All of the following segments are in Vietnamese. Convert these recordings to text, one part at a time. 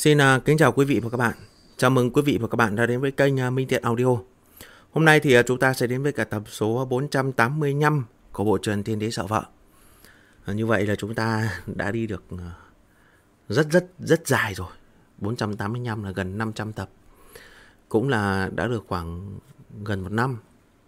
Kính chào quý vị và các bạn. Chào mừng quý vị và các bạn đã đến với kênh Minh Thiện Audio. Hôm nay thì chúng ta sẽ đến với cả tập số 485 của bộ truyện Thiên Đế Sợ Vợ. Như vậy là chúng ta đã đi được rất dài rồi. 485 là gần 500 tập. Cũng là đã được khoảng gần 1 năm.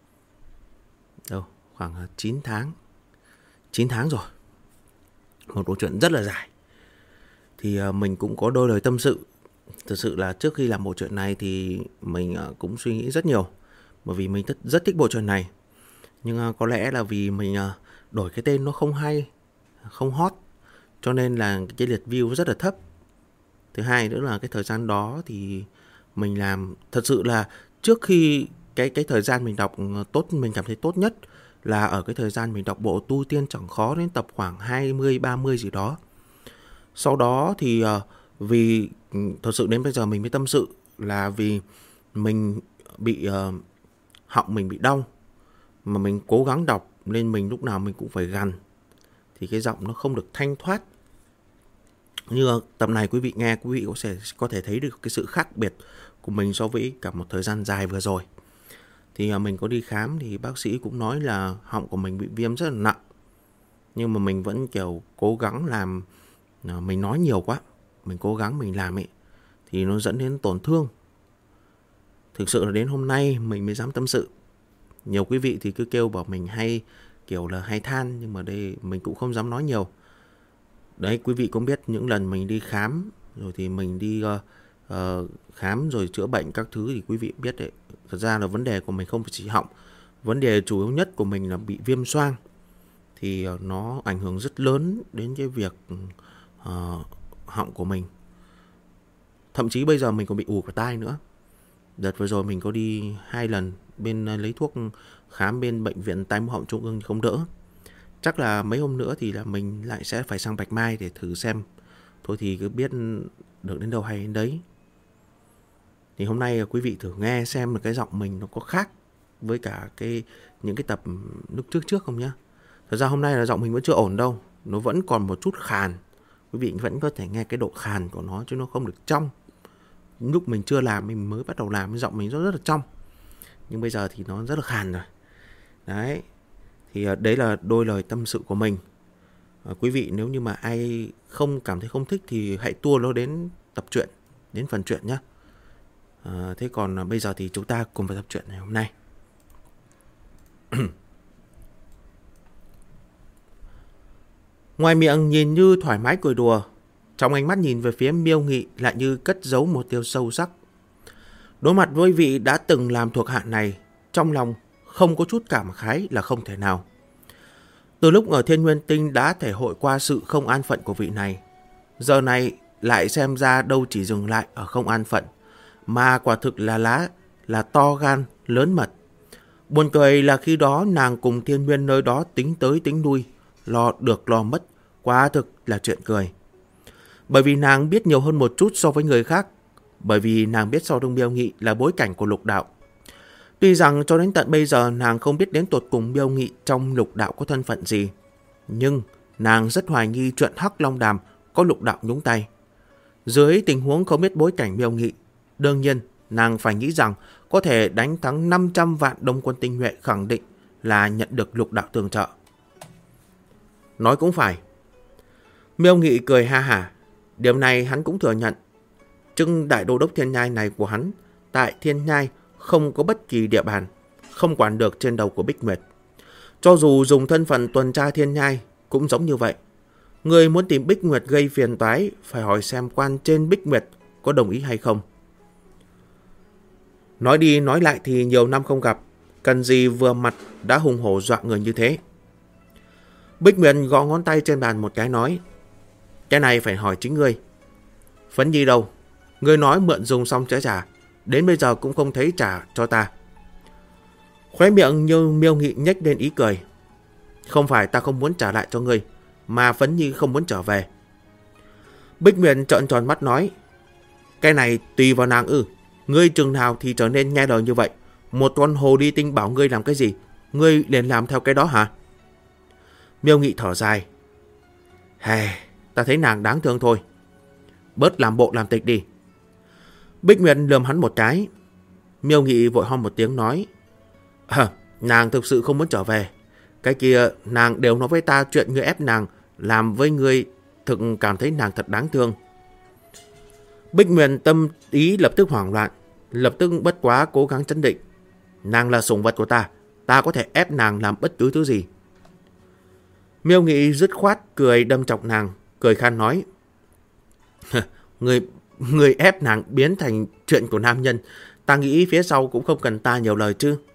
Khoảng 9 tháng. 9 tháng rồi. Một bộ truyện rất là dài. Thì mình cũng có đôi lời tâm sự. Thực sự là trước khi làm bộ truyện này thì mình cũng suy nghĩ rất nhiều. Bởi vì mình rất thích bộ truyện này. Nhưng có lẽ là vì mình đổi cái tên nó không hay, không hot, cho nên là cái lượt view rất là thấp. Thứ hai nữa là cái thời gian đó thì mình làm thật sự là trước khi cái thời gian mình đọc tốt, mình cảm thấy tốt nhất là ở cái thời gian mình đọc bộ Tu Tiên Chẳng Khó đến tập khoảng 20-30 gì đó. Sau đó thì vì thật sự đến bây giờ mình mới tâm sự là vì mình bị họng mình bị đau, mà mình cố gắng đọc nên mình lúc nào mình cũng phải gằn, thì cái giọng nó không được thanh thoát. Như tập này quý vị nghe, quý vị có thể thấy được cái sự khác biệt của mình so với cả một thời gian dài vừa rồi. Thì mình có đi khám thì bác sĩ cũng nói là họng của mình bị viêm rất là nặng. Nhưng mà mình vẫn kiểu cố gắng làm, mình nói nhiều quá, mình cố gắng mình làm ấy, thì nó dẫn đến tổn thương. Thực sự là đến hôm nay mình mới dám tâm sự. Nhiều quý vị thì cứ kêu bảo mình hay kiểu là hay than, nhưng mà đây mình cũng không dám nói nhiều. Đấy, quý vị cũng biết những lần mình đi khám, rồi thì mình đi khám rồi chữa bệnh các thứ thì quý vị biết đấy. Thật ra là vấn đề của mình không phải chỉ họng. Vấn đề chủ yếu nhất của mình là bị viêm xoang. Thì nó ảnh hưởng rất lớn đến cái việc họng của mình. Thậm chí bây giờ mình còn bị ù cả tai nữa. Đợt vừa rồi mình có đi 2 lần bên lấy thuốc khám bên bệnh viện tai mũi họng trung ương không đỡ. Chắc là mấy hôm nữa thì là mình lại sẽ phải sang Bạch Mai để thử xem. Thôi thì cứ biết được đến đâu hay đến đấy. Thì hôm nay quý vị thử nghe xem là cái giọng mình nó có khác với cả những cái tập lúc trước không nhá. Thật ra hôm nay là giọng mình vẫn chưa ổn đâu. Nó vẫn còn một chút khàn. Quý vị vẫn có thể nghe cái độ khàn của nó chứ nó không được trong. Lúc mình chưa làm, mình mới bắt đầu làm, cái giọng mình rất là trong. Nhưng bây giờ thì nó rất là khàn rồi. Đấy. Thì đấy là đôi lời tâm sự của mình. Quý vị nếu như mà ai cảm thấy không thích thì hãy tua nó đến tập truyện, đến phần truyện nhé. Thế còn bây giờ thì chúng ta cùng vào tập truyện ngày hôm nay. Ngoài miệng nhìn như thoải mái cười đùa, trong ánh mắt nhìn về phía Miêu Nghị lại như cất giấu một tia sâu sắc. Đối mặt với vị đã từng làm thuộc hạ này, trong lòng không có chút cảm khái là không thể nào. Từ lúc ở Thiên Nguyên Tinh đã thể hội qua sự không an phận của vị này, giờ này lại xem ra đâu chỉ dừng lại ở không an phận, mà quả thực là to gan, lớn mật. Buồn cười là khi đó nàng cùng Thiên Nguyên nơi đó tính tới tính lui, lo được lo mất, quả thực là chuyện cười. Bởi vì nàng biết nhiều hơn một chút so với người khác, bởi vì nàng biết sau lưng Miêu Nghị là bối cảnh của lục đạo. Tuy rằng cho đến tận bây giờ nàng không biết đến tột cùng Miêu Nghị trong lục đạo có thân phận gì, nhưng nàng rất hoài nghi chuyện Hắc Long Đàm có lục đạo nhúng tay. Dưới tình huống không biết bối cảnh Miêu Nghị, đương nhiên nàng phải nghĩ rằng có thể đánh thắng 500 vạn đông quân tinh nhuệ, khẳng định là nhận được lục đạo tương trợ. Nói cũng phải. Miêu Nghị cười ha hả. Điểm này hắn cũng thừa nhận. Trưng đại đô đốc Thiên Nhai này của hắn tại Thiên Nhai không có bất kỳ địa bàn, không quản được trên đầu của Bích Nguyệt. Cho dù dùng thân phận tuần tra Thiên Nhai cũng giống như vậy. Người muốn tìm Bích Nguyệt gây phiền toái phải hỏi xem quan trên Bích Nguyệt có đồng ý hay không. Nói đi nói lại thì nhiều năm không gặp, cần gì vừa mặt đã hùng hổ dọa người như thế. Bích Nguyệt gõ ngón tay trên bàn một cái nói: cái này phải hỏi chính ngươi. Phấn Nhi đâu? Ngươi nói mượn dùng xong sẽ trả, đến bây giờ cũng không thấy trả cho ta. Khóe miệng như Miêu Nghị nhếch lên ý cười. Không phải ta không muốn trả lại cho ngươi, mà Phấn Nhi không muốn trở về. Bích Nguyệt trợn tròn mắt nói: cái này tùy vào nàng ư? Ngươi chừng nào thì trở nên nghe lời như vậy? Một con hồ ly tinh bảo ngươi làm cái gì, ngươi liền làm theo cái đó hả? Miêu Nghị thở dài. Ta thấy nàng đáng thương thôi. bớt làm bộ làm tịch đi. Bích Nguyệt lườm hắn một cái. Miêu Nghị vội ho một tiếng nói, nàng thực sự không muốn trở về. Cái kia nàng đều nói với ta chuyện ngươi ép nàng làm với ngươi, thực cảm thấy nàng thật đáng thương. Bích Nguyệt tâm ý lập tức hoảng loạn, lập tức bất quá cố gắng chấn định. Nàng là sủng vật của ta, ta có thể ép nàng làm bất cứ thứ gì. Miêu Nghị dứt khoát cười đâm chọc nàng, cười khan nói, Người ép nàng biến thành chuyện của nam nhân, ta nghĩ phía sau cũng không cần ta nhiều lời chứ.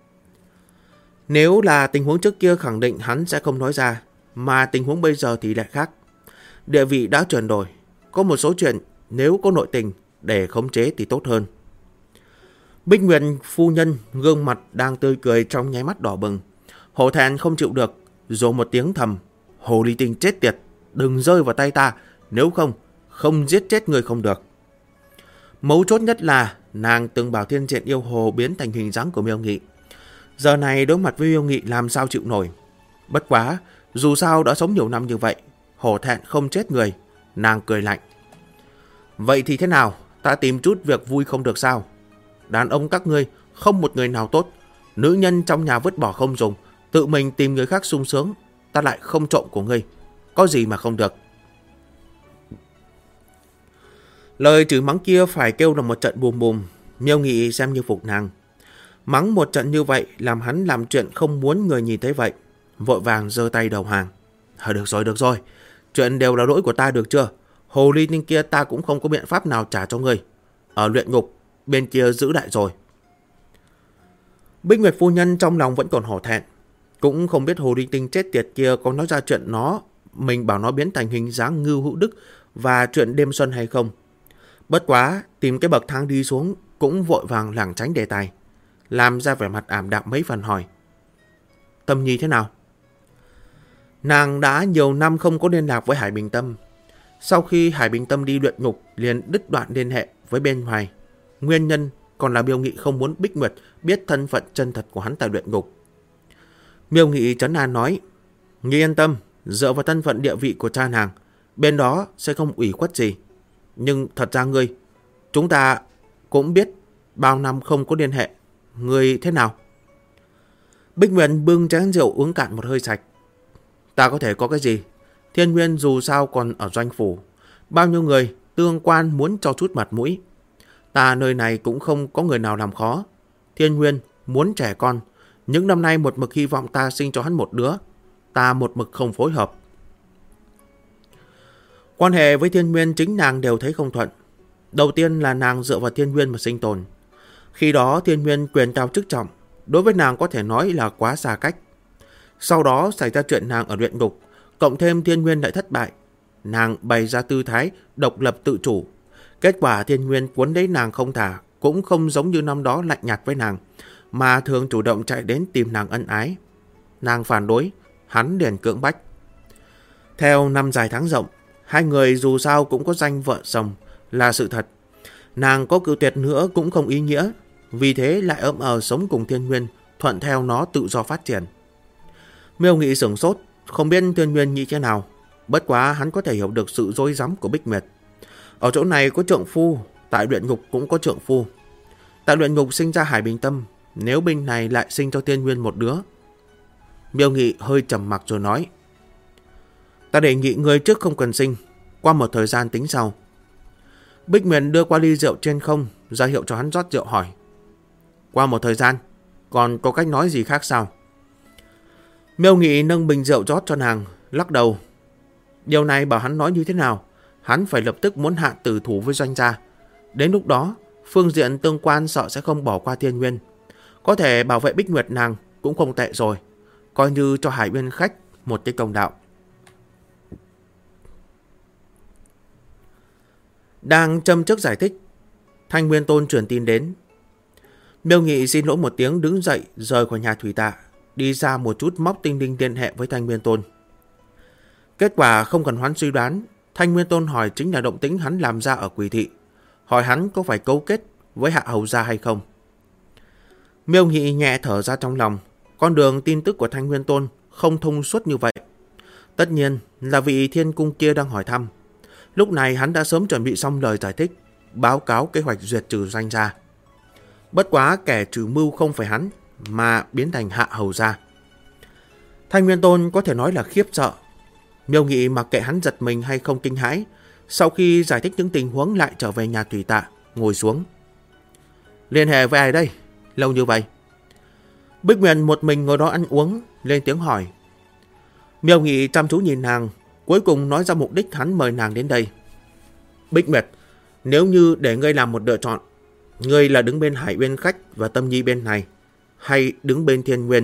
Nếu là tình huống trước kia khẳng định hắn sẽ không nói ra, mà tình huống bây giờ thì lại khác. Địa vị đã chuyển đổi, có một số chuyện nếu có nội tình để khống chế thì tốt hơn. Bích Nguyệt phu nhân gương mặt đang tươi cười trong nháy mắt đỏ bừng, hổ thẹn không chịu được, rồ một tiếng thầm, hồ ly tinh chết tiệt, đừng rơi vào tay ta, nếu không giết chết người không được. Mấu chốt nhất là nàng từng bảo Thiên Diện yêu hồ biến thành hình dáng của Miêu Nghị. Giờ này đối mặt với Miêu Nghị làm sao chịu nổi. Bất quá, dù sao đã sống nhiều năm như vậy, hổ thẹn không chết người, nàng cười lạnh. Vậy thì thế nào, ta tìm chút việc vui không được sao? Đàn ông các ngươi không một người nào tốt, nữ nhân trong nhà vứt bỏ không dùng, tự mình tìm người khác sung sướng, ta lại không trộm của ngươi, có gì mà không được. Lời chửi mắng kia phải kêu là một trận bùm bùm. Miêu Nghị xem như phục nàng. Mắng một trận như vậy làm hắn làm chuyện không muốn người nhìn thấy vậy, vội vàng giơ tay đầu hàng. Được rồi, chuyện đều là lỗi của ta được chưa? Hồ ly tinh kia ta cũng không có biện pháp nào trả cho ngươi. Ở luyện ngục bên kia giữ lại rồi. Bích Nguyệt phu nhân trong lòng vẫn còn hổ thẹn, cũng không biết hồ ly tinh chết tiệt kia có nói ra chuyện mình bảo nó biến thành hình dáng Ngưu Hữu Đức và chuyện đêm xuân hay không. Bất quá tìm cái bậc thang đi xuống cũng vội vàng lảng tránh đề tài, làm ra vẻ mặt ảm đạm mấy phần hỏi, Tâm Nhi thế nào? Nàng đã nhiều năm không có liên lạc với Hải Bình Tâm. Sau khi Hải Bình Tâm đi luyện ngục liền đứt đoạn liên hệ với bên ngoài. Nguyên nhân còn là Miêu Nghị không muốn Bích Nguyệt biết thân phận chân thật của hắn tại luyện ngục. Miêu Nghị trấn an nói, Nghị yên tâm, dựa vào thân phận địa vị của cha nàng, bên đó sẽ không ủy khuất gì. Nhưng thật ra chúng ta cũng biết bao năm không có liên hệ, ngươi thế nào? Bích Nguyệt bưng chén rượu uống cạn một hơi sạch. Ta có thể có cái gì? Thiên Nguyên dù sao còn ở doanh phủ, bao nhiêu người tương quan muốn cho chút mặt mũi. Ta nơi này cũng không có người nào làm khó. Thiên Nguyên muốn trẻ con, những năm nay một mực hy vọng ta sinh cho hắn một đứa, ta một mực không phối hợp. Quan hệ với Thiên Nguyên chính nàng đều thấy không thuận. Đầu tiên là nàng dựa vào Thiên Nguyên mà sinh tồn. Khi đó Thiên Nguyên quyền cao chức trọng, đối với nàng có thể nói là quá xa cách. Sau đó xảy ra chuyện nàng ở luyện ngục, cộng thêm Thiên Nguyên lại thất bại. Nàng bày ra tư thái độc lập tự chủ. Kết quả Thiên Nguyên cuốn lấy nàng không thả, cũng không giống như năm đó lạnh nhạt với nàng, mà thường chủ động chạy đến tìm nàng ân ái. Nàng phản đối, hắn liền cưỡng bách. Theo năm dài tháng rộng, hai người dù sao cũng có danh vợ chồng là sự thật. Nàng có cự tuyệt nữa cũng không ý nghĩa, vì thế lại ấm sống cùng Thiên Nguyên, thuận theo nó tự do phát triển. Miêu Nghị sửng sốt, không biết Thiên Nguyên nghĩ thế nào. Bất quá hắn có thể hiểu được sự rối rắm của Bích Nguyệt. Ở chỗ này có trượng phu, tại luyện ngục cũng có trượng phu. Tại luyện ngục sinh ra Hải Bình Tâm, nếu bên này lại sinh cho Thiên Nguyên một đứa. Miêu Nghị hơi trầm mặc rồi nói, ta đề nghị người trước không cần sinh, qua một thời gian tính sau. Bích Nguyệt đưa qua ly rượu trên không, ra hiệu cho hắn rót rượu hỏi, qua một thời gian, còn có cách nói gì khác sao? Miêu Nghị nâng bình rượu rót cho nàng, lắc đầu. Điều này bảo hắn nói như thế nào, hắn phải lập tức muốn hạ tử thủ với Doanh gia. Đến lúc đó, phương diện tương quan sợ sẽ không bỏ qua Thiên Nguyên. Có thể bảo vệ Bích Nguyệt nàng cũng không tệ rồi, coi như cho Hải Uyên khách một cái công đạo. Đang châm trước giải thích, Thanh Nguyên Tôn truyền tin đến. Miêu Nghị xin lỗi một tiếng đứng dậy rời khỏi nhà thủy tạ, đi ra một chút móc tinh linh liên hệ với Thanh Nguyên Tôn. Kết quả không cần hoán suy đoán, Thanh Nguyên Tôn hỏi chính là động tĩnh hắn làm ra ở Quỷ Thị, hỏi hắn có phải cấu kết với Hạ Hầu gia hay không. Miêu Nghị nhẹ thở ra trong lòng, con đường tin tức của Thanh Nguyên Tôn không thông suốt như vậy. Tất nhiên là vị thiên cung kia đang hỏi thăm. Lúc này hắn đã sớm chuẩn bị xong lời giải thích, báo cáo kế hoạch diệt trừ Doanh gia. Bất quá kẻ trừ mưu không phải hắn, mà biến thành Hạ Hầu gia. Thanh Nguyên Tôn có thể nói là khiếp sợ. Miêu Nghị mặc kệ hắn giật mình hay không kinh hãi, sau khi giải thích những tình huống lại trở về nhà tùy tạ, ngồi xuống. Liên hệ với ai đây? Lâu như vậy. Bích Nguyệt một mình ngồi đó ăn uống, lên tiếng hỏi. Miêu Nghị chăm chú nhìn nàng, cuối cùng nói ra mục đích hắn mời nàng đến đây. Bích Nguyệt, nếu như để ngươi làm một lựa chọn, ngươi là đứng bên Hải Uyên Khách và Tâm Nhi bên này, hay đứng bên Thiên Nguyên?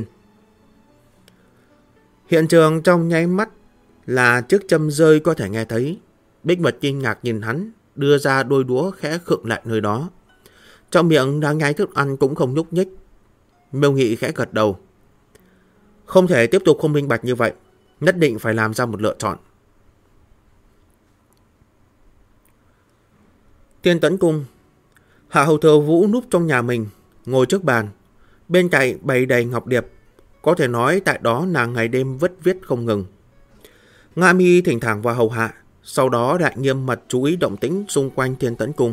Hiện trường trong nháy mắt là chiếc châm rơi có thể nghe thấy. Bích Nguyệt kinh ngạc nhìn hắn, đưa ra đôi đũa khẽ khựng lại nơi đó. Trong miệng đang nhai thức ăn cũng không nhúc nhích. Miêu Nghị khẽ gật đầu. Không thể tiếp tục không minh bạch như vậy, nhất định phải làm ra một lựa chọn. Thiên Tấn Cung. Hạ Hầu Thừa Vũ núp trong nhà mình, ngồi trước bàn, bên cạnh bày đầy ngọc điệp. Có thể nói tại đó nàng ngày đêm vất viết không ngừng. Nga Mi thỉnh thoảng vào hầu hạ, sau đó lại nghiêm mật chú ý động tĩnh xung quanh Thiên Tấn Cung.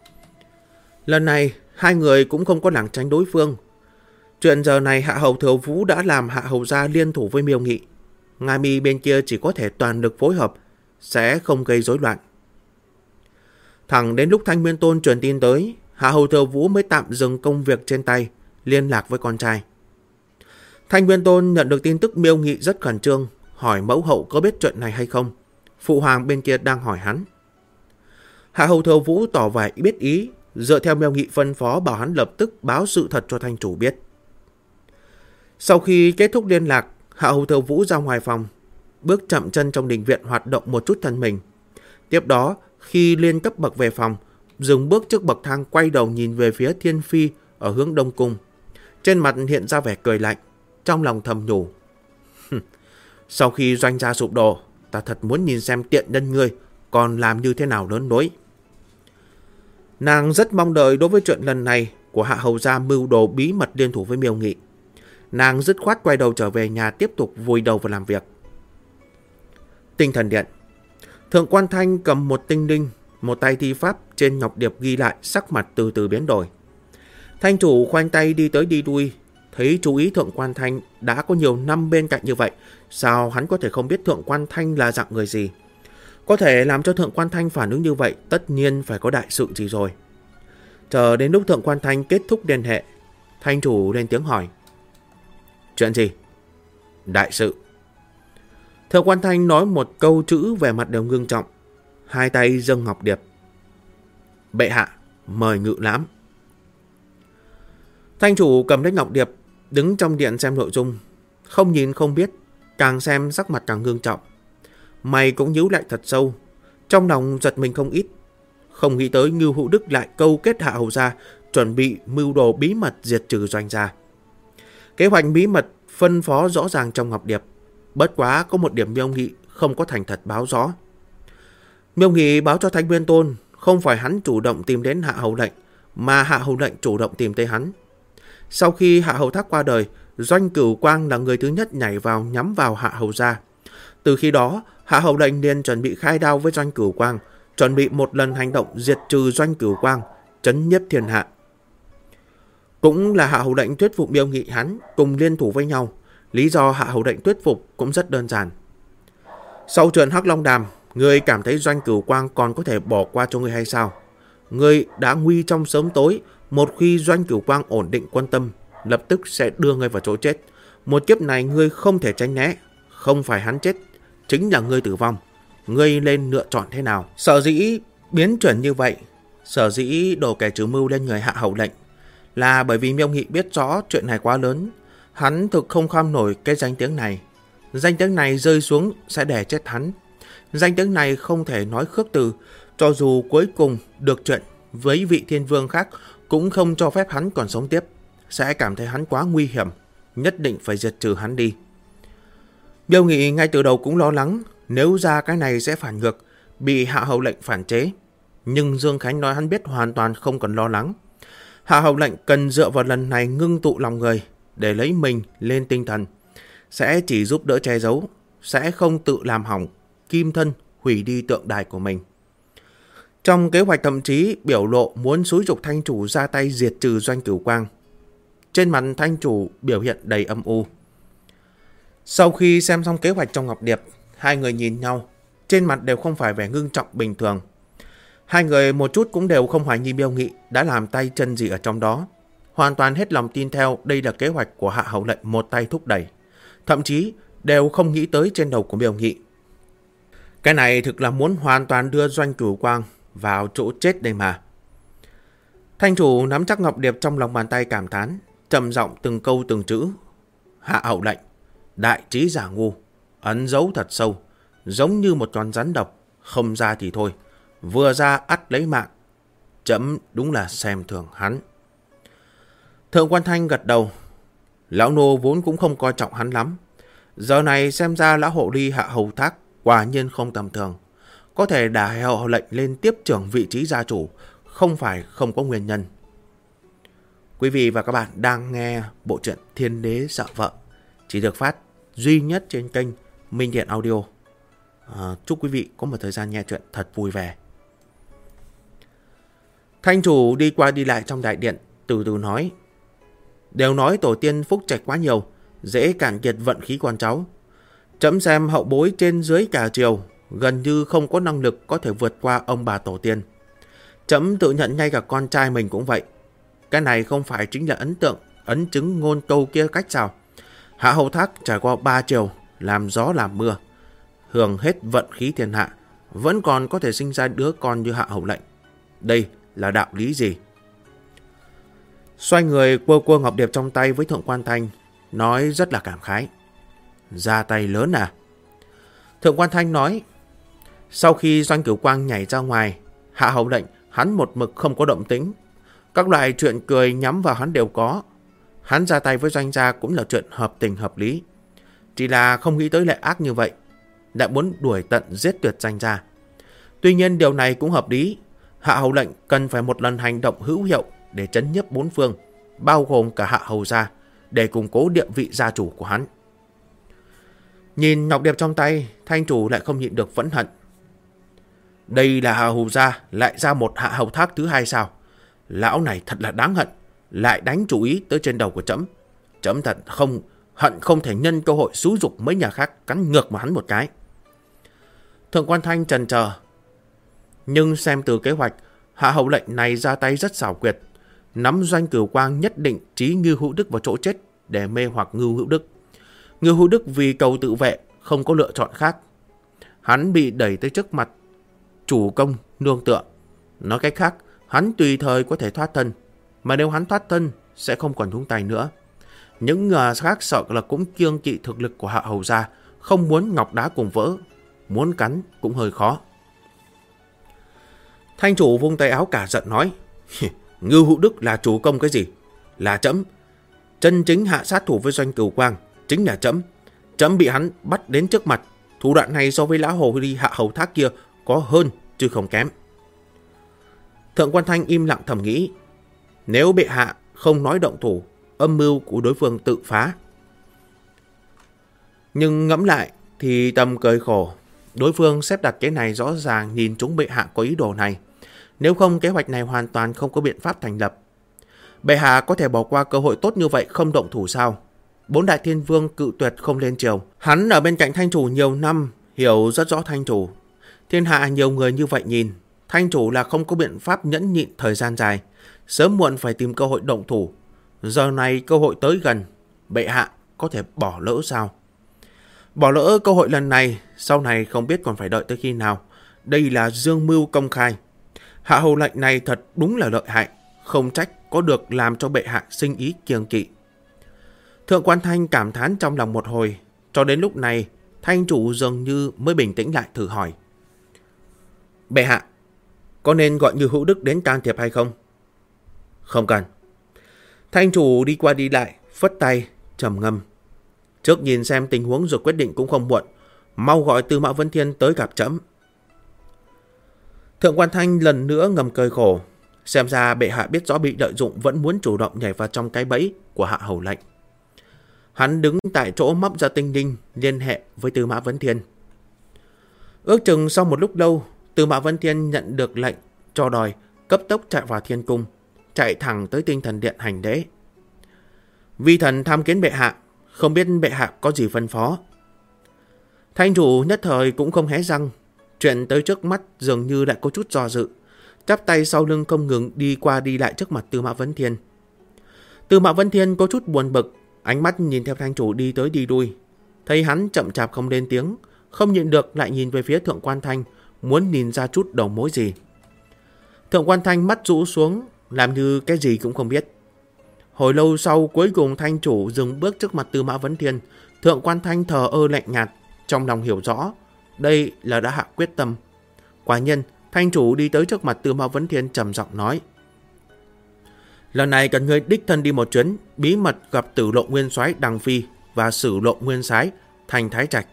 Lần này hai người cũng không có lảng tránh đối phương. Chuyện giờ này Hạ Hầu Thừa Vũ đã làm Hạ Hầu gia liên thủ với Miêu Nghị. Nga Mi bên kia chỉ có thể toàn lực phối hợp, sẽ không gây rối loạn. Thẳng đến lúc Thanh Nguyên Tôn truyền tin tới, Hạ Hầu Thừa Vũ mới tạm dừng công việc trên tay, liên lạc với con trai. Thanh Nguyên Tôn nhận được tin tức Miêu Nghị rất khẩn trương, hỏi mẫu hậu có biết chuyện này hay không. Phụ hoàng bên kia đang hỏi hắn. Hạ Hầu Thừa Vũ tỏ vẻ biết ý, dựa theo Miêu Nghị phân phó bảo hắn lập tức báo sự thật cho thanh chủ biết. Sau khi kết thúc liên lạc, Hạ Hầu Thừa Vũ ra ngoài phòng, bước chậm chân trong đình viện hoạt động một chút thân mình. Tiếp đó, khi lên cấp bậc về phòng, dừng bước trước bậc thang, quay đầu nhìn về phía Thiên Phi ở hướng Đông Cung. Trên mặt hiện ra vẻ cười lạnh, trong lòng thầm nhủ. Sau khi Doanh gia sụp đổ, ta thật muốn nhìn xem tiện nhân ngươi còn làm như thế nào lớn lối. Nàng rất mong đợi đối với chuyện lần này của Hạ Hầu gia mưu đồ bí mật liên thủ với Miêu Nghị. Nàng dứt khoát quay đầu trở về nhà tiếp tục vùi đầu vào làm việc. Tinh Thần Điện. Thượng quan Thanh cầm một tinh linh, một tay thi pháp, trên ngọc điệp ghi lại, sắc mặt từ từ biến đổi. Thanh chủ khoanh tay đi tới đi lui, thấy chú ý Thượng quan Thanh đã có nhiều năm bên cạnh như vậy, sao hắn có thể không biết Thượng quan Thanh là dạng người gì? Có thể làm cho Thượng quan Thanh phản ứng như vậy, tất nhiên phải có đại sự gì rồi. Chờ đến lúc Thượng quan Thanh kết thúc liên hệ, Thanh chủ lên tiếng hỏi. Chuyện gì? Đại sự. Thượng quan Thanh nói một câu chữ, vẻ mặt đều ngưng trọng, hai tay dâng ngọc điệp. Bệ hạ, mời ngự lãm. Thanh chủ cầm lấy ngọc điệp, đứng trong điện xem nội dung, không nhìn không biết, càng xem sắc mặt càng ngưng trọng. Mày cũng nhíu lại thật sâu, trong lòng giật mình không ít. Không nghĩ tới Ngưu Hữu Đức lại câu kết Hạ Hầu gia, chuẩn bị mưu đồ bí mật diệt trừ Doanh gia. Kế hoạch bí mật phân phó rõ ràng trong ngọc điệp, bất quá có một điểm Miêu Nghị không có thành thật báo rõ. Miêu Nghị báo cho Thanh Nguyên Tôn, không phải hắn chủ động tìm đến Hạ Hầu lệnh, mà Hạ Hầu lệnh chủ động tìm tới hắn. Sau khi Hạ Hầu Thác qua đời, Doanh Cửu Quang là người thứ nhất nhảy vào nhắm vào Hạ Hầu gia. Từ khi đó, Hạ Hầu lệnh liền chuẩn bị khai đao với Doanh Cửu Quang, chuẩn bị một lần hành động diệt trừ Doanh Cửu Quang, trấn nhiếp thiên hạ. Cũng là Hạ Hầu lệnh thuyết phục Miêu Nghị hắn cùng liên thủ với nhau. Lý do Hạ Hầu lệnh thuyết phục cũng rất đơn giản. Sau chuyện Hắc Long Đàm, ngươi cảm thấy Doanh Cửu Quang còn có thể bỏ qua cho ngươi hay sao? Ngươi đã nguy trong sớm tối, một khi Doanh Cửu Quang ổn định quân tâm, lập tức sẽ đưa ngươi vào chỗ chết. Một kiếp này ngươi không thể tránh né, không phải hắn chết, chính là ngươi tử vong. Ngươi nên lựa chọn thế nào? Sở dĩ biến chuyển như vậy, sở dĩ đổ kẻ trừ mưu lên người Hạ Hầu lệnh, là bởi vì Miêu Nghị biết rõ chuyện này quá lớn. Hắn thực không kham nổi cái danh tiếng này. Danh tiếng này rơi xuống sẽ đè chết hắn. Danh tiếng này không thể nói khước từ, cho dù cuối cùng được chuyện với vị thiên vương khác cũng không cho phép hắn còn sống tiếp. Sẽ cảm thấy hắn quá nguy hiểm, nhất định phải diệt trừ hắn đi. Miêu Nghị ngay từ đầu cũng lo lắng, nếu ra cái này sẽ phản ngược, bị Hạ Hầu lệnh phản chế. Nhưng Dương Khánh nói hắn biết hoàn toàn không cần lo lắng. Hạ Hầu lệnh cần dựa vào lần này ngưng tụ lòng người, để lấy mình lên tinh thần, sẽ chỉ giúp đỡ che giấu, sẽ không tự làm hỏng kim thân, hủy đi tượng đài của mình. Trong kế hoạch thậm chí biểu lộ muốn xúi giục thanh chủ ra tay diệt trừ Doanh Cửu Quang. Trên mặt thanh chủ biểu hiện đầy âm u. Sau khi xem xong kế hoạch trong Ngọc Điệp, hai người nhìn nhau, trên mặt đều không phải vẻ ngưng trọng bình thường. Hai người một chút cũng đều không hoài nghi Miêu Nghị đã làm tay chân gì ở trong đó. Hoàn toàn hết lòng tin theo đây là kế hoạch của Hạ Hầu Lệnh một tay thúc đẩy. Thậm chí đều không nghĩ tới trên đầu của Miêu Nghị. Cái này thực là muốn hoàn toàn đưa Doanh Cửu Quang vào chỗ chết đây mà. Thanh chủ nắm chắc Ngọc Điệp trong lòng bàn tay cảm thán, trầm giọng từng câu từng chữ. Hạ Hầu Lệnh, đại trí giả ngu, ấn dấu thật sâu, giống như một con rắn độc, không ra thì thôi, vừa ra ắt lấy mạng. Chấm đúng là xem thường hắn. Thượng Quan Thanh gật đầu. Lão nô vốn cũng không coi trọng hắn lắm. Giờ này xem ra lão hộ ly Hạ Hầu Thác quả nhiên không tầm thường. Có thể đả Hạ Hầu Lệnh lên tiếp trưởng vị trí gia chủ, không phải không có nguyên nhân. Quý vị và các bạn đang nghe bộ truyện Thiên Đế Sợ Vợ, chỉ được phát duy nhất trên kênh Minh Điện Audio. Chúc quý vị có một thời gian nghe chuyện thật vui vẻ. Thanh chủ đi qua đi lại trong đại điện, từ từ nói. Đều nói tổ tiên phúc trạch quá nhiều, dễ cạn kiệt vận khí con cháu. Chấm xem hậu bối trên dưới cả triều, gần như không có năng lực có thể vượt qua ông bà tổ tiên. Chấm tự nhận ngay cả con trai mình cũng vậy. Cái này không phải chính là ấn chứng ngôn câu kia cách sao? Hạ Hầu Thác trải qua 3 triều, làm gió làm mưa, hưởng hết vận khí thiên hạ, vẫn còn có thể sinh ra đứa con như Hạ Hầu Lệnh. Đây là đạo lý gì? Xoay người quơ Ngọc Điệp trong tay với Thượng Quan Thanh, nói rất là cảm khái. Ra tay lớn à? Thượng Quan Thanh nói, sau khi Doanh Cửu Quang nhảy ra ngoài, Hạ Hầu Lệnh hắn một mực không có động tĩnh. Các loại chuyện cười nhắm vào hắn đều có. Hắn ra tay với Doanh gia cũng là chuyện hợp tình hợp lý. Chỉ là không nghĩ tới lại ác như vậy, đã muốn đuổi tận giết tuyệt Doanh gia. Tuy nhiên điều này cũng hợp lý. Hạ Hầu Lệnh cần phải một lần hành động hữu hiệu để trấn nhiếp bốn phương, bao gồm cả Hạ Hầu gia, để củng cố địa vị gia chủ của hắn. Nhìn Ngọc Điệp trong tay, thanh chủ lại không nhịn được phẫn hận. Đây là Hạ Hầu gia lại ra một Hạ Hầu Thác thứ hai sao? Lão này thật là đáng hận, lại đánh chủ ý tới trên đầu của chấm. Chấm thật không thể nhân cơ hội xúi giục mấy nhà khác cắn ngược vào hắn một cái. Thượng Quan Thanh chần chờ. Nhưng xem từ kế hoạch, Hạ Hầu Lệnh này ra tay rất xảo quyệt, nắm Doanh Cửu Quang nhất định trí Ngưu Hữu Đức vào chỗ chết để mê hoặc Ngưu Hữu Đức. Ngưu Hữu Đức vì cầu tự vệ không có lựa chọn khác. Hắn bị đẩy tới trước mặt chủ công nương tựa. Nói cách khác, hắn tùy thời có thể thoát thân, mà nếu hắn thoát thân sẽ không còn nhúng tay nữa. Những người khác sợ là cũng kiêng kỵ thực lực của Hạ Hầu gia, không muốn ngọc đá cùng vỡ, muốn cắn cũng hơi khó. Thanh chủ vung tay áo cả giận nói, Ngưu Hữu Đức là chủ công cái gì? Là chấm. Chân chính hạ sát thủ với Doanh Cửu Quang chính là chấm. Chấm bị hắn bắt đến trước mặt. Thủ đoạn này so với lão hồ ly Hạ Hầu Thác kia có hơn chứ không kém. Thượng Quan Thanh im lặng thầm nghĩ, nếu bệ hạ không nói động thủ, âm mưu của đối phương tự phá. Nhưng ngẫm lại thì tâm cười khổ. Đối phương xếp đặt cái này rõ ràng nhìn chúng bệ hạ có ý đồ này. Nếu không, kế hoạch này hoàn toàn không có biện pháp thành lập. Bệ hạ có thể bỏ qua cơ hội tốt như vậy không động thủ sao? 4 đại thiên vương cự tuyệt không lên triều. Hắn ở bên cạnh thanh chủ nhiều năm, hiểu rất rõ thanh chủ. Thiên hạ nhiều người như vậy nhìn, thanh chủ là không có biện pháp nhẫn nhịn thời gian dài, sớm muộn phải tìm cơ hội động thủ. Giờ này cơ hội tới gần, bệ hạ có thể bỏ lỡ sao? Bỏ lỡ cơ hội lần này, sau này không biết còn phải đợi tới khi nào. Đây là dương mưu công khai. Hạ Hầu Lệnh này thật đúng là lợi hại, không trách có được làm cho bệ hạ sinh ý kiêng kỵ. Thượng Quan Thanh cảm thán trong lòng một hồi, cho đến lúc này thanh chủ dường như mới bình tĩnh lại, thử hỏi. Bệ hạ, có nên gọi Ngưu Hữu Đức đến can thiệp hay không? Không cần. Thanh chủ đi qua đi lại, phất tay, trầm ngâm. Trước nhìn xem tình huống rồi quyết định cũng không muộn. Mau gọi Tư Mã Vân Thiên tới gặp trẫm. Thượng Quan Thanh lần nữa ngầm cười khổ. Xem ra bệ hạ biết rõ bị lợi dụng, vẫn muốn chủ động nhảy vào trong cái bẫy của Hạ Hầu Lệnh. Hắn đứng tại chỗ móc ra tinh linh, liên hệ với Tư Mã Vân Thiên. Ước chừng sau một lúc lâu, Tư Mã Vân Thiên nhận được lệnh, cho đòi, cấp tốc chạy vào thiên cung, chạy thẳng tới Tinh Thần Điện hành lễ. Vi thần tham kiến bệ hạ, không biết bệ hạ có gì phân phó. Thanh chủ nhất thời cũng không hé răng, chuyện tới trước mắt dường như lại có chút do dự, chắp tay sau lưng không ngừng đi qua đi lại trước mặt Tư Mã Vấn Thiên. Tư Mã Vấn Thiên có chút buồn bực, ánh mắt nhìn theo thanh chủ đi tới đi lui. Thấy hắn chậm chạp không lên tiếng, không nhịn được lại nhìn về phía Thượng Quan Thanh, muốn nhìn ra chút đầu mối gì. Thượng Quan Thanh mắt rũ xuống, làm như cái gì cũng không biết. Hồi lâu sau, cuối cùng thanh chủ dừng bước trước mặt Tư Mã Vấn Thiên. Thượng Quan Thanh thờ ơ lạnh nhạt, trong lòng hiểu rõ, đây là đã hạ quyết tâm. Quả nhiên, thanh chủ đi tới trước mặt Tư Mã Vấn Thiên trầm giọng nói: lần này cần ngươi đích thân đi một chuyến, bí mật gặp Tử Lộ Nguyên Soái Đằng Phi và Sử Lộ Nguyên Soái Thành Thái Trạch.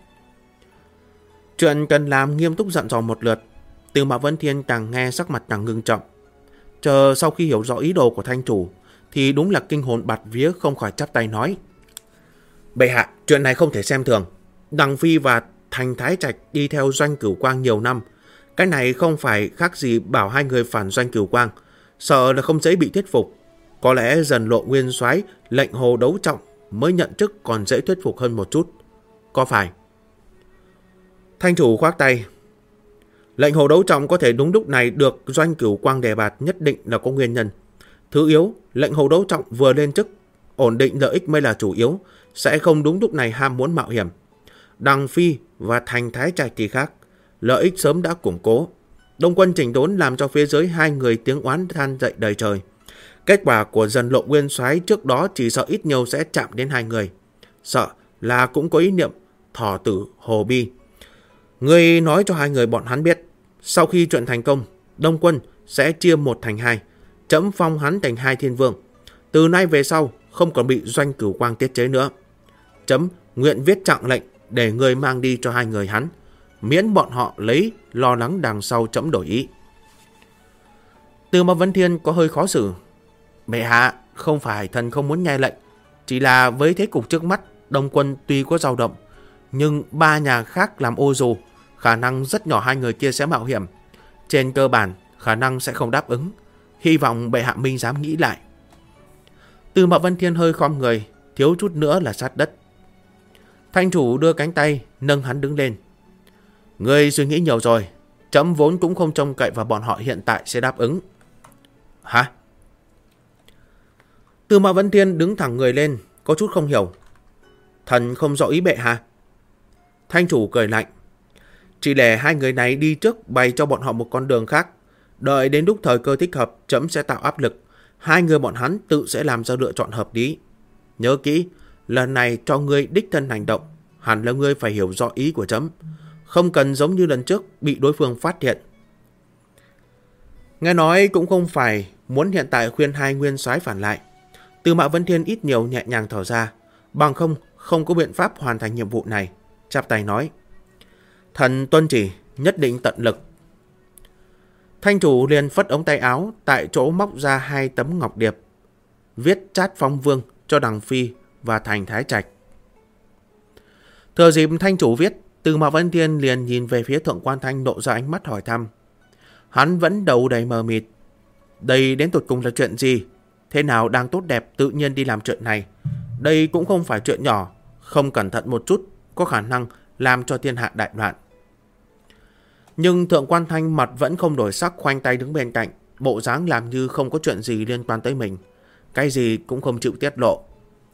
Chuyện cần làm nghiêm túc dặn dò một lượt. Tư Mã Vấn Thiên càng nghe sắc mặt càng ngưng trọng. Chờ sau khi hiểu rõ ý đồ của thanh chủ thì đúng là kinh hồn bạt vía, không khỏi chắp tay nói: bệ hạ, chuyện này không thể xem thường. Đằng Phi và Thành Thái Trạch đi theo Doanh Cửu Quang nhiều năm, cái này không phải khác gì bảo hai người phản Doanh Cửu Quang, sợ là không dễ bị thuyết phục. Có lẽ Dần Lộ Nguyên Soái lệnh Hồ Đấu Trọng mới nhận chức còn dễ thuyết phục hơn một chút, có phải? Thanh chủ khoác tay: lệnh Hồ Đấu Trọng có thể đúng lúc này được Doanh Cửu Quang đề bạt nhất định là có nguyên nhân. Thứ yếu, lệnh Hồ Đấu Trọng vừa lên chức, ổn định lợi ích mới là chủ yếu, sẽ không đúng lúc này ham muốn mạo hiểm. Đằng Phi và Thành Thái Trạch thì khác, lợi ích sớm đã củng cố. Đông quân chỉnh đốn làm cho phía dưới hai người tiếng oán than dậy đầy trời. Kết quả của Dần Lộ Nguyên Soái trước đó chỉ sợ ít nhiều sẽ chạm đến hai người. Sợ là cũng có ý niệm thỏ tử hồ bi. Ngươi nói cho hai người bọn hắn biết, sau khi chuyện thành công, Đông quân sẽ chia 1 thành 2, trẫm phong hắn thành 2 thiên vương. Từ nay về sau không còn bị Doanh Cửu Quang tiết chế nữa. Trẫm nguyện viết trạng lệnh để ngươi mang đi cho hai người hắn, miễn bọn họ lấy lo lắng đằng sau trẫm đổi ý. Tư Mã Vấn Thiên có hơi khó xử. Bệ hạ, không phải thần không muốn nghe lệnh, chỉ là với thế cục trước mắt, Đông quân tuy có dao động, nhưng 3 nhà khác làm ô dù, khả năng rất nhỏ hai người kia sẽ mạo hiểm. Trên cơ bản, khả năng sẽ không đáp ứng. Hy vọng bệ hạ minh dám nghĩ lại. Tư Mã Vấn Thiên hơi khom người, thiếu chút nữa là sát đất. Thanh chủ đưa cánh tay, nâng hắn đứng lên. Ngươi suy nghĩ nhiều rồi, trẫm vốn cũng không trông cậy vào bọn họ hiện tại sẽ đáp ứng. Hả? Tư Mã Vấn Thiên đứng thẳng người lên, có chút không hiểu. Thần không rõ ý bệ hạ. Thanh chủ cười lạnh. Chỉ để hai người này đi trước bày cho bọn họ một con đường khác. Đợi đến lúc thời cơ thích hợp, trẫm sẽ tạo áp lực. Hai người bọn hắn tự sẽ làm ra lựa chọn hợp lý. Nhớ kỹ, lần này cho ngươi đích thân hành động, hẳn là ngươi phải hiểu rõ ý của trẫm, không cần giống như lần trước bị đối phương phát hiện. Nghe nói cũng không phải muốn hiện tại khuyên hai nguyên soái phản lại. Tư Mã Vấn Thiên ít nhiều nhẹ nhàng thở ra, bằng không có biện pháp hoàn thành nhiệm vụ này. Chắp tay nói: thần tuân chỉ, nhất định tận lực. Thanh chủ liền phất ống tay áo, tại chỗ móc ra 2 tấm ngọc điệp, viết Trát Phong Vương cho Đằng Phi và Thành Thái Trạch. Thừa dịp thanh chủ viết, Tư Mã Vấn Thiên liền nhìn về phía Thượng Quan Thanh, lộ ra ánh mắt hỏi thăm. Hắn vẫn đầu đầy mờ mịt. Đây đến tột cùng là chuyện gì? Thế nào đang tốt đẹp tự nhiên đi làm chuyện này? Đây cũng không phải chuyện nhỏ, không cẩn thận một chút có khả năng làm cho thiên hạ đại loạn. Nhưng Thượng Quan Thanh mặt vẫn không đổi sắc, khoanh tay đứng bên cạnh, bộ dáng làm như không có chuyện gì liên quan tới mình, cái gì cũng không chịu tiết lộ.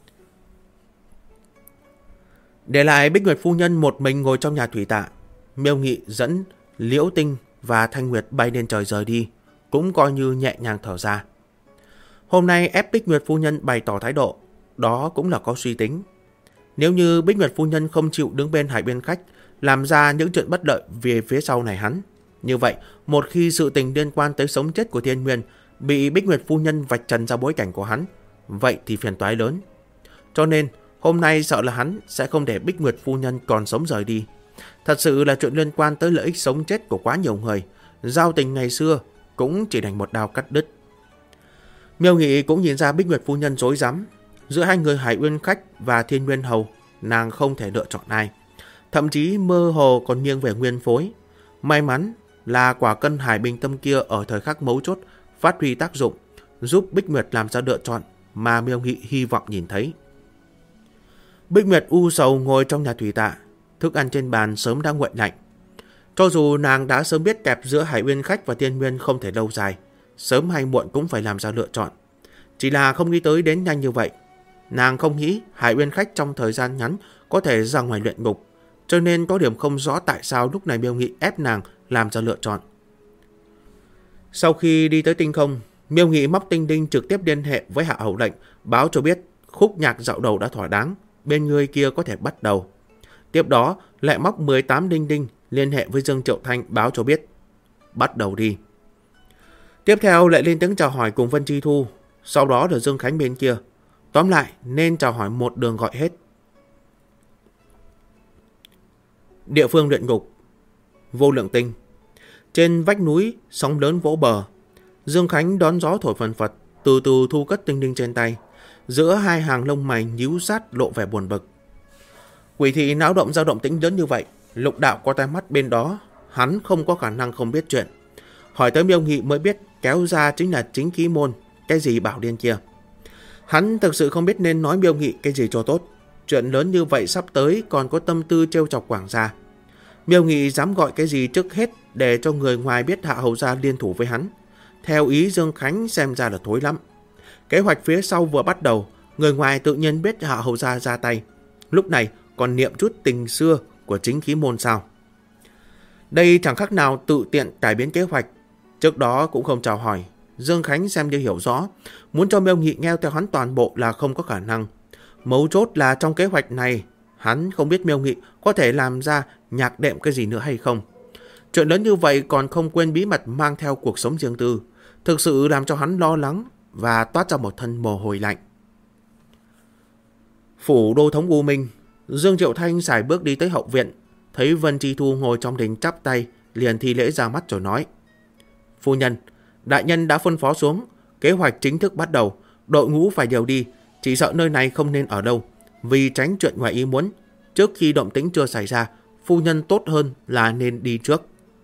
Để lại Bích Nguyệt phu nhân một mình ngồi trong nhà thủy tạ, Miêu Nghị dẫn Liễu Tinh và Thanh Nguyệt bay lên trời rời đi, cũng coi như nhẹ nhàng thở ra. Hôm nay ép Bích Nguyệt phu nhân bày tỏ thái độ, đó cũng là có suy tính. Nếu như Bích Nguyệt phu nhân không chịu đứng bên Hải Biên Khách, làm ra những chuyện bất lợi về phía sau này hắn, như vậy một khi sự tình liên quan tới sống chết của Thiên Nguyên bị Bích Nguyệt phu nhân vạch trần ra bối cảnh của hắn, vậy thì phiền toái lớn. Cho nên hôm nay sợ là hắn sẽ không để Bích Nguyệt phu nhân còn sống rời đi. Thật sự là chuyện liên quan tới lợi ích sống chết của quá nhiều người, giao tình ngày xưa cũng chỉ đành một đao cắt đứt. Miêu Nghị cũng nhìn ra Bích Nguyệt phu nhân rối rắm. Giữa hai người Hải Uyên Khách và Thiên Nguyên Hầu, nàng không thể lựa chọn ai, thậm chí mơ hồ còn nghiêng về Nguyên Phối. May mắn là quả cân hải bình tâm kia ở thời khắc mấu chốt phát huy tác dụng, giúp Bích Nguyệt làm ra lựa chọn mà Miêu Nghị hy vọng nhìn thấy. Bích Nguyệt u sầu ngồi trong nhà thủy tạ, thức ăn trên bàn sớm đã nguội lạnh. Cho dù nàng đã sớm biết kẹp giữa Hải Uyên Khách và Tiên Nguyên không thể lâu dài, sớm hay muộn cũng phải làm ra lựa chọn. Chỉ là không nghĩ tới đến nhanh như vậy. Nàng không nghĩ Hải Uyên Khách trong thời gian ngắn có thể ra ngoài luyện ngục, cho nên có điểm không rõ tại sao lúc này Miêu Nghị ép nàng làm ra lựa chọn. Sau khi đi tới tinh không, Miêu Nghị móc tinh đinh trực tiếp liên hệ với Hạ Hầu Lệnh, báo cho biết khúc nhạc dạo đầu đã thỏa đáng, bên người kia có thể bắt đầu. Tiếp đó lại móc 18 đinh đinh liên hệ với Dương Triệu Thanh, báo cho biết bắt đầu đi. Tiếp theo lại lên tiếng chào hỏi cùng Vân Chi Thu, sau đó là Dương Khánh bên kia. Tóm lại nên chào hỏi một đường gọi hết. Địa phương luyện ngục, Vô Lượng Tinh. Trên vách núi, sóng lớn vỗ bờ. Dương Khánh đón gió thổi phần phật, từ từ thu cất tinh đinh trên tay. Giữa hai hàng lông mày nhíu sát lộ vẻ buồn bực. Quỷ thị náo động dao động tĩnh lớn như vậy, Lục Đạo có tai mắt bên đó, hắn không có khả năng không biết chuyện. Hỏi tới Miêu Nghị mới biết kéo ra chính là Chính Khí Môn, cái gì bảo điên kia. Hắn thực sự không biết nên nói Miêu Nghị cái gì cho tốt. Chuyện lớn như vậy sắp tới còn có tâm tư trêu chọc Quảng gia. Miêu Nghị dám gọi cái gì trước hết để cho người ngoài biết Hạ Hầu gia liên thủ với hắn. Theo ý Dương Khánh xem ra là thối lắm. Kế hoạch phía sau vừa bắt đầu, người ngoài tự nhiên biết Hạ Hầu gia ra tay. Lúc này còn niệm chút tình xưa của Chính Khí Môn sao? Đây chẳng khác nào tự tiện cải biến kế hoạch. Trước đó cũng không chào hỏi. Dương Khánh xem như hiểu rõ, muốn cho Miêu Nghị nghe theo hắn toàn bộ là không có khả năng. Mấu chốt là trong kế hoạch này, hắn không biết Miêu Nghị có thể làm ra nhạc đệm cái gì nữa hay không. Chuyện lớn như vậy còn không quên bí mật mang theo cuộc sống riêng tư, thực sự làm cho hắn lo lắng và toát ra một thân mồ hôi lạnh. Phủ đô thống U Minh, Dương Triệu Thanh sải bước đi tới hậu viện, thấy Vân Chi Thu ngồi trong đình chắp tay, liền thi lễ ra mắt rồi nói: Phu nhân, đại nhân đã phân phó xuống, kế hoạch chính thức bắt đầu, đội ngũ phải điều đi, chỉ sợ nơi này không nên ở đâu, vì tránh chuyện ngoài ý muốn. Trước khi động tĩnh chưa xảy ra, phu nhân tốt hơn là nên đi trước.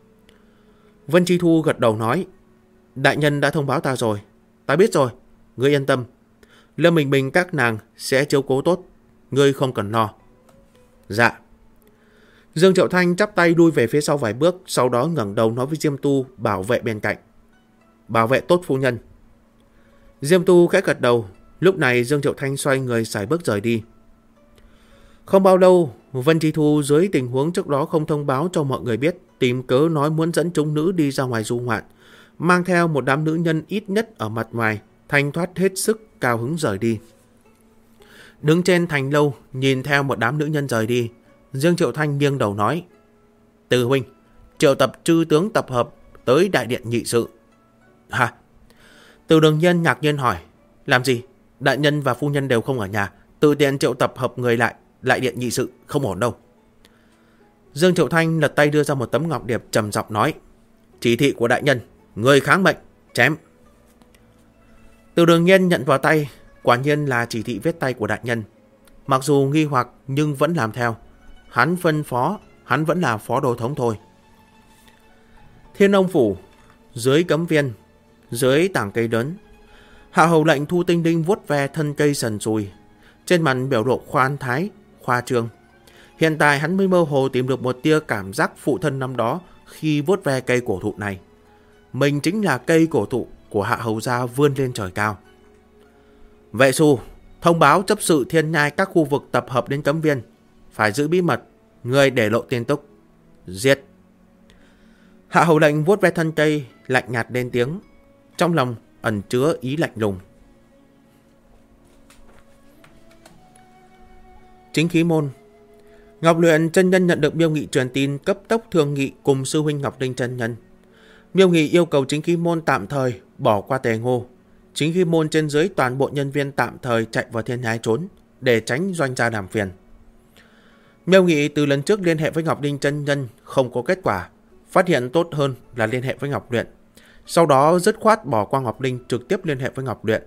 Vân Chi Thu gật đầu nói: Đại nhân đã thông báo ta rồi, ta biết rồi, ngươi yên tâm. Lâm Bình Bình các nàng sẽ chiếu cố tốt, ngươi không cần lo. Dạ. Dương Triệu Thanh chắp tay lui về phía sau vài bước, sau đó ngẩng đầu nói với Diêm Tu bảo vệ bên cạnh: Bảo vệ tốt phu nhân. Diêm Tu khẽ gật đầu. Lúc này Dương Triệu Thanh xoay người sải bước rời đi. Không bao lâu, Vân Chi Thu dưới tình huống trước đó không thông báo cho mọi người biết, tìm cớ nói muốn dẫn chúng nữ đi ra ngoài du ngoạn, mang theo một đám nữ nhân ít nhất ở mặt ngoài, thanh thoát hết sức cao hứng rời đi. Đứng trên thành lâu nhìn theo một đám nữ nhân rời đi, Dương Triệu Thanh nghiêng đầu nói: Từ huynh, triệu tập chư tướng tập hợp tới đại điện nghị sự. Hả? Từ Đường Nhân ngạc nhiên hỏi: Làm gì? Đại nhân và phu nhân đều không ở nhà, tự tiện triệu tập hợp người lại điện nghị sự, không ổn đâu. Dương Triệu Thanh lật tay đưa ra một tấm ngọc điệp, trầm giọng nói: Chỉ thị của đại nhân, người kháng mệnh, chém. Từ Đường Nhân nhận vào tay, quả nhiên là chỉ thị viết tay của đại nhân. Mặc dù nghi hoặc nhưng vẫn làm theo. Hắn phân phó, hắn vẫn là phó đô thống thôi. Thiên Ông Phủ, dưới cấm viên, dưới tảng cây lớn, Hạ Hầu Lệnh thu tinh đinh vuốt ve thân cây sần sùi, trên mặt biểu lộ khoan thái, khoa trương. Hiện tại hắn mới mơ hồ tìm được một tia cảm giác phụ thân năm đó khi vuốt ve cây cổ thụ này. Mình chính là cây cổ thụ của Hạ Hầu gia vươn lên trời cao. Vệ Xu, thông báo chấp sự Thiên Nhai các khu vực tập hợp đến cấm viên, phải giữ bí mật, người để lộ tin tức, giết. Hạ Hầu Lệnh vuốt ve thân cây, lạnh nhạt lên tiếng, trong lòng ẩn chứa ý lạnh lùng. Chính Khí Môn, Ngọc Luyện chân nhân nhận được Miêu Nghị truyền tin, cấp tốc thương nghị cùng sư huynh Ngọc Đinh chân nhân. Miêu Nghị yêu cầu Chính Khí Môn tạm thời bỏ qua Tề Ngô. Chính Khí Môn trên dưới toàn bộ nhân viên tạm thời chạy vào Thiên Nhai trốn, để tránh doanh gia làm phiền. Miêu Nghị từ lần trước liên hệ với Ngọc Đinh chân nhân không có kết quả, phát hiện tốt hơn là liên hệ với Ngọc Luyện. Sau đó dứt khoát bỏ qua Ngọc Đinh, trực tiếp liên hệ với Ngọc Luyện.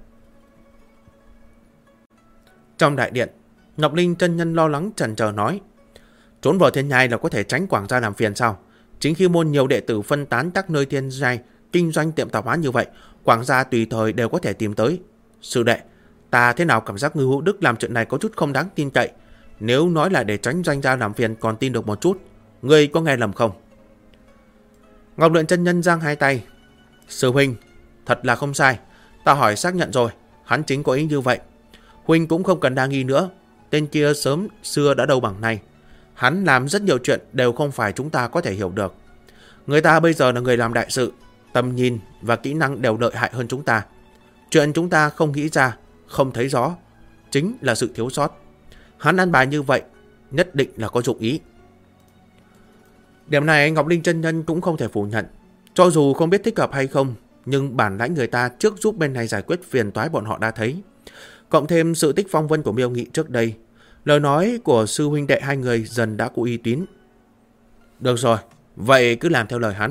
Trong đại điện, Ngọc Linh chân nhân lo lắng chần chờ nói: Trốn vào Thiên Nhai là có thể tránh Quảng gia làm phiền sao? Chính khi môn nhiều đệ tử phân tán các nơi thiên giai kinh doanh tiệm tạp hóa như vậy, Quảng gia tùy thời đều có thể tìm tới. Sư đệ, ta thế nào cảm giác Ngưu Hữu Đức làm chuyện này có chút không đáng tin cậy. Nếu nói là để tránh doanh gia làm phiền còn tin được một chút. Ngươi có nghe lầm không? Ngọc Luyện chân nhân giang hai tay. Sư huynh, thật là không sai. Ta hỏi xác nhận rồi, hắn chính có ý như vậy. Huynh cũng không cần đa nghi nữa. Tên kia sớm xưa đã đâu bằng nay. Hắn làm rất nhiều chuyện đều không phải chúng ta có thể hiểu được. Người ta bây giờ là người làm đại sự, tầm nhìn và kỹ năng đều lợi hại hơn chúng ta. Chuyện chúng ta không nghĩ ra, không thấy rõ, chính là sự thiếu sót. Hắn ăn bài như vậy, nhất định là có dụng ý. Điểm này Ngọc Linh chân nhân cũng không thể phủ nhận. Cho dù không biết thích hợp hay không, nhưng bản lãnh người ta trước giúp bên này giải quyết phiền toái bọn họ đã thấy. Cộng thêm sự tích phong vân của Miêu Nghị trước đây, lời nói của sư huynh đệ hai người dần đã có uy tín. Được rồi, vậy cứ làm theo lời hắn.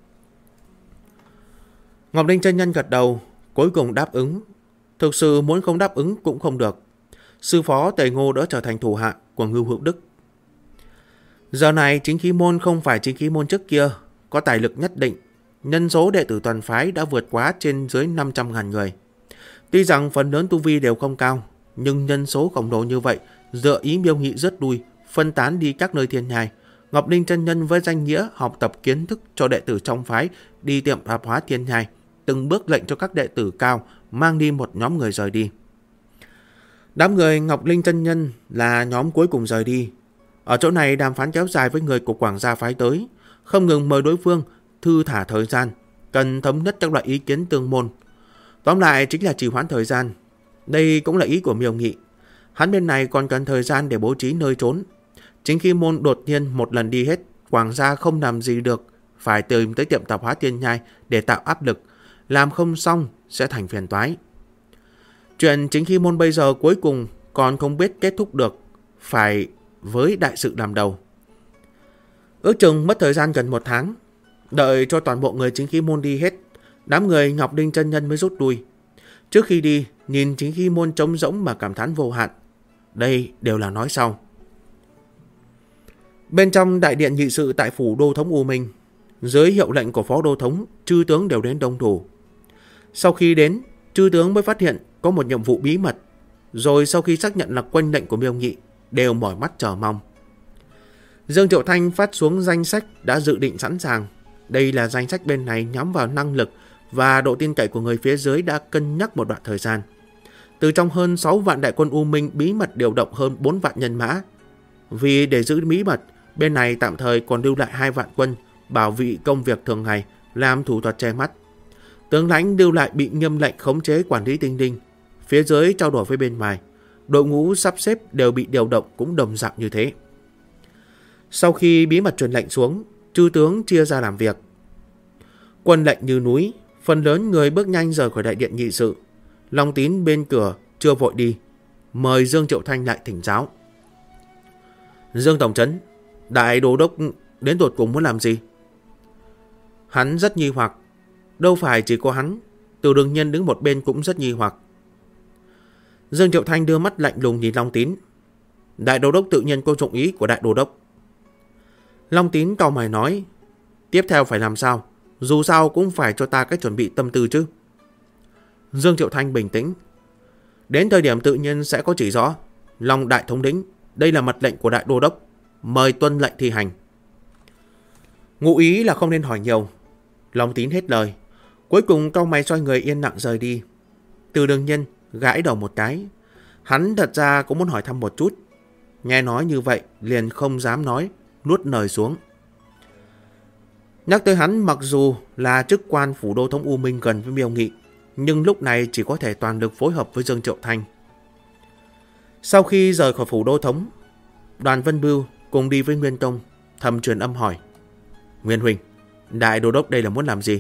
Ngọc Linh chân nhân gật đầu, cuối cùng đáp ứng. Thực sự muốn không đáp ứng cũng không được. Sư phó Tề Ngô đã trở thành thủ hạ của Ngưu Hữu Đức. Giờ này chính khí môn không phải chính khí môn trước kia, có tài lực nhất định. Nhân số đệ tử toàn phái đã vượt quá trên dưới 500.000 người. Tuy rằng phần lớn tu vi đều không cao, nhưng nhân số khổng lồ như vậy, dựa ý Miêu Nghị rớt đuôi, phân tán đi các nơi thiên nhai. Ngọc Linh chân nhân với danh nghĩa học tập kiến thức cho đệ tử trong phái đi tiệm tạp hóa thiên nhai, từng bước lệnh cho các đệ tử cao mang đi một nhóm người rời đi. Đám người Ngọc Linh chân nhân là nhóm cuối cùng rời đi. Ở chỗ này đàm phán kéo dài với người của Quảng gia phái tới, không ngừng mời đối phương thư thả thời gian, cần thống nhất các loại ý kiến tương môn. Tóm lại chính là trì hoãn thời gian. Đây cũng là ý của Miêu Nghị. Hắn bên này còn cần thời gian để bố trí nơi trốn. Chính khi môn đột nhiên một lần đi hết, Quảng gia không làm gì được, phải tìm tới tiệm tạp hóa thiên nhai để tạo áp lực. Làm không xong sẽ thành phiền toái. Chuyện chính khi môn bây giờ cuối cùng còn không biết kết thúc được, phải với đại sự làm đầu. Ước chừng mất thời gian gần 1 tháng. Đợi cho toàn bộ người chính khí môn đi hết, đám người Ngọc Linh chân nhân mới rút lui. Trước khi đi, nhìn chính khí môn trống rỗng mà cảm thán vô hạn. Đây đều là nói sau. Bên trong đại điện nghị sự tại phủ đô thống U Minh, dưới hiệu lệnh của phó đô thống, chư tướng đều đến đông đủ. Sau khi đến, chư tướng mới phát hiện có một nhiệm vụ bí mật. Rồi sau khi xác nhận là quân lệnh của Miêu Nghị, đều mỏi mắt chờ mong. Dương Triệu Thanh phát xuống danh sách đã dự định sẵn sàng. Đây là danh sách bên này nhắm vào năng lực và độ tin cậy của người phía dưới đã cân nhắc một đoạn thời gian. Từ trong hơn 6 vạn đại quân U Minh bí mật điều động hơn 4 vạn nhân mã. Vì để giữ bí mật, bên này tạm thời còn lưu lại 2 vạn quân bảo vệ công việc thường ngày, làm thủ thuật che mắt. Tướng lãnh lưu lại bị nghiêm lệnh khống chế quản lý tinh đinh. Phía dưới trao đổi với bên ngoài, đội ngũ sắp xếp đều bị điều động cũng đồng dạng như thế. Sau khi bí mật truyền lệnh xuống, chư tướng chia ra làm việc. Quân lệnh như núi, phần lớn người bước nhanh rời khỏi đại điện nghị sự. Long Tín bên cửa chưa vội đi, mời Dương Triệu Thanh lại thỉnh giáo. Dương Tổng Trấn, đại đô đốc đến tột cùng muốn làm gì? Hắn rất nghi hoặc. Đâu phải chỉ có hắn, Từ Đường Nhân đứng một bên cũng rất nghi hoặc. Dương Triệu Thanh đưa mắt lạnh lùng nhìn Long Tín. Đại đô đốc tự nhiên có dụng ý của đại đô đốc. Long Tín cau mày nói, tiếp theo phải làm sao? Dù sao cũng phải cho ta cách chuẩn bị tâm tư chứ. Dương Triệu Thanh bình tĩnh. Đến thời điểm tự nhiên sẽ có chỉ rõ. Long đại thống lĩnh, đây là mật lệnh của đại đô đốc, mời tuân lệnh thi hành. Ngụ ý là không nên hỏi nhiều. Long Tín hết lời. Cuối cùng cau mày xoay người yên lặng rời đi. Từ Đường Nhân gãi đầu một cái. Hắn thật ra cũng muốn hỏi thăm một chút. Nghe nói như vậy liền không dám nói, nuốt lời xuống. Nhắc tới hắn, mặc dù là chức quan phủ đô thống U Minh gần với Miêu Nghị, nhưng lúc này chỉ có thể toàn lực phối hợp với Dương Triệu Thanh. Sau khi rời khỏi phủ đô thống, Đoàn Vân Bưu cùng đi với Nguyên Tông, thầm truyền âm hỏi: Nguyên huynh, đại đô đốc đây là muốn làm gì?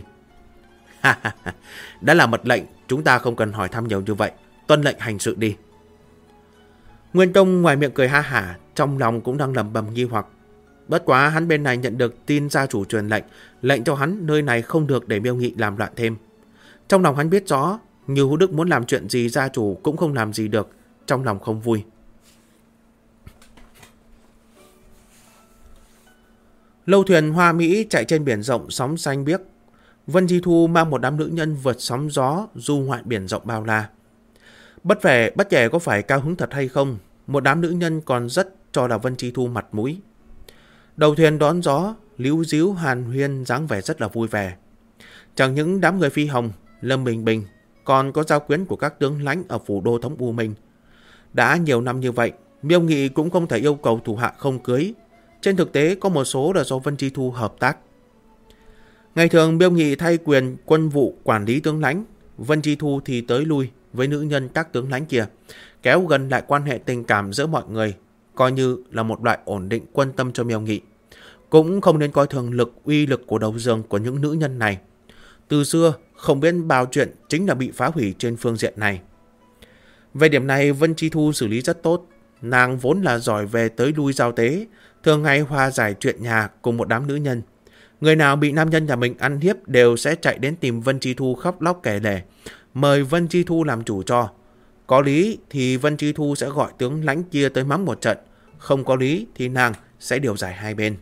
Đã là mật lệnh, chúng ta không cần hỏi thăm nhiều như vậy, tuân lệnh hành sự đi. Nguyên Tông ngoài miệng cười ha hả, trong lòng cũng đang lẩm bẩm nghi hoặc. Bất quá hắn bên này nhận được tin gia chủ truyền lệnh, lệnh cho hắn nơi này không được để Miêu Nghị làm loạn thêm. Trong lòng hắn biết rõ, Ngưu Hữu Đức muốn làm chuyện gì gia chủ cũng không làm gì được, trong lòng không vui. Lâu thuyền hoa mỹ chạy trên biển rộng sóng xanh biếc. Vân Chi Thu mang một đám nữ nhân vượt sóng gió du ngoại biển rộng bao la. Bất kể có phải cao hứng thật hay không, một đám nữ nhân còn rất cho là Vân Chi Thu mặt mũi. Đầu thuyền đón gió, líu díu hàn huyên dáng vẻ rất là vui vẻ. Chẳng những đám người Phi Hồng, Lâm Bình Bình, còn có giao quyến của các tướng lãnh ở phủ đô thống U Minh. Đã nhiều năm như vậy, Miêu Nghị cũng không thể yêu cầu thủ hạ không cưới. Trên thực tế có một số là do Vân Chi Thu hợp tác. Ngày thường Miêu Nghị thay quyền quân vụ quản lý tướng lãnh, Vân Chi Thu thì tới lui với nữ nhân các tướng lãnh kia, kéo gần lại quan hệ tình cảm giữa mọi người, coi như là một loại ổn định quân tâm cho Miêu Nghị. Cũng không nên coi thường uy lực của đầu giường của những nữ nhân này. Từ xưa, không biết bao chuyện chính là bị phá hủy trên phương diện này. Về điểm này, Vân Chi Thu xử lý rất tốt. Nàng vốn là giỏi về tới lui giao tế, thường ngày hòa giải chuyện nhà cùng một đám nữ nhân. Người nào bị nam nhân nhà mình ăn hiếp đều sẽ chạy đến tìm Vân Chi Thu khóc lóc kể lể, mời Vân Chi Thu làm chủ cho. Có lý thì Vân Chi Thu sẽ gọi tướng lãnh kia tới mắng một trận, không có lý thì nàng sẽ điều giải hai bên.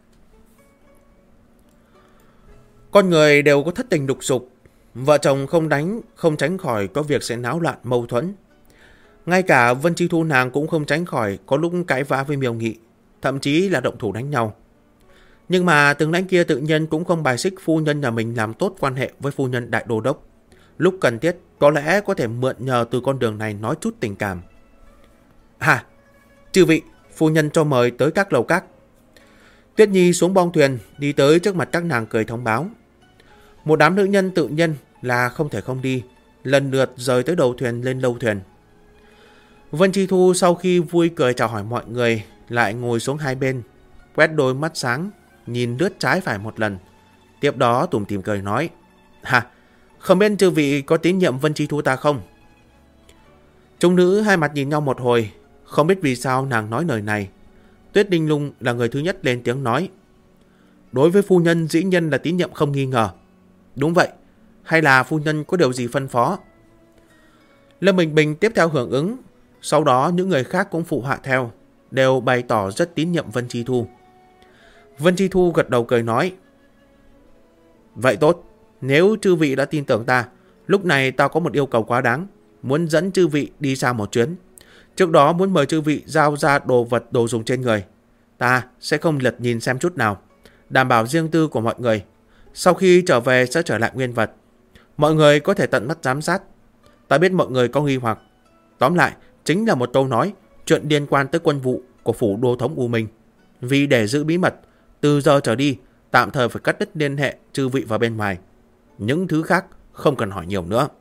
Con người đều có thất tình lục dục, vợ chồng không đánh không tránh khỏi có việc sẽ náo loạn mâu thuẫn. Ngay cả Vân Chi Thu nàng cũng không tránh khỏi có lúc cãi vã với Miêu Nghị, thậm chí là động thủ đánh nhau. Nhưng mà tướng lãnh kia tự nhiên cũng không bài xích phu nhân nhà mình làm tốt quan hệ với phu nhân đại đô đốc. Lúc cần thiết có lẽ có thể mượn nhờ từ con đường này nói chút tình cảm. Chư vị, phu nhân cho mời tới các lầu các. Tuyết Nhi xuống bong thuyền đi tới trước mặt các nàng cười thông báo. Một đám nữ nhân tự nhiên là không thể không đi, lần lượt rời tới đầu thuyền lên lâu thuyền. Vân Chi Thu sau khi vui cười chào hỏi mọi người, lại ngồi xuống hai bên, quét đôi mắt sáng, nhìn lướt trái phải một lần. Tiếp đó tủm tỉm cười nói, không biết chư vị có tín nhiệm Vân Chi Thu ta không? Chúng nữ hai mặt nhìn nhau một hồi, không biết vì sao nàng nói lời này. Tuyết Đinh Lung là người thứ nhất lên tiếng nói, đối với phu nhân dĩ nhiên là tín nhiệm không nghi ngờ. Đúng vậy, hay là phu nhân có điều gì phân phó? Lâm Bình Bình tiếp theo hưởng ứng, sau đó những người khác cũng phụ họa theo, đều bày tỏ rất tín nhiệm Vân Chi Thu. Vân Chi Thu gật đầu cười nói, vậy tốt, nếu chư vị đã tin tưởng ta, lúc này tao có một yêu cầu quá đáng, muốn dẫn chư vị đi xa một chuyến. Trước đó muốn mời chư vị giao ra đồ vật đồ dùng trên người. Ta sẽ không lật nhìn xem chút nào, đảm bảo riêng tư của mọi người. Sau khi trở về sẽ trở lại nguyên vật. Mọi người có thể tận mắt giám sát. Ta biết mọi người có nghi hoặc. Tóm lại, chính là một câu nói, chuyện liên quan tới quân vụ của phủ đô thống U Minh. Vì để giữ bí mật, từ giờ trở đi, tạm thời phải cắt đứt liên hệ chư vị vào bên ngoài. Những thứ khác không cần hỏi nhiều nữa.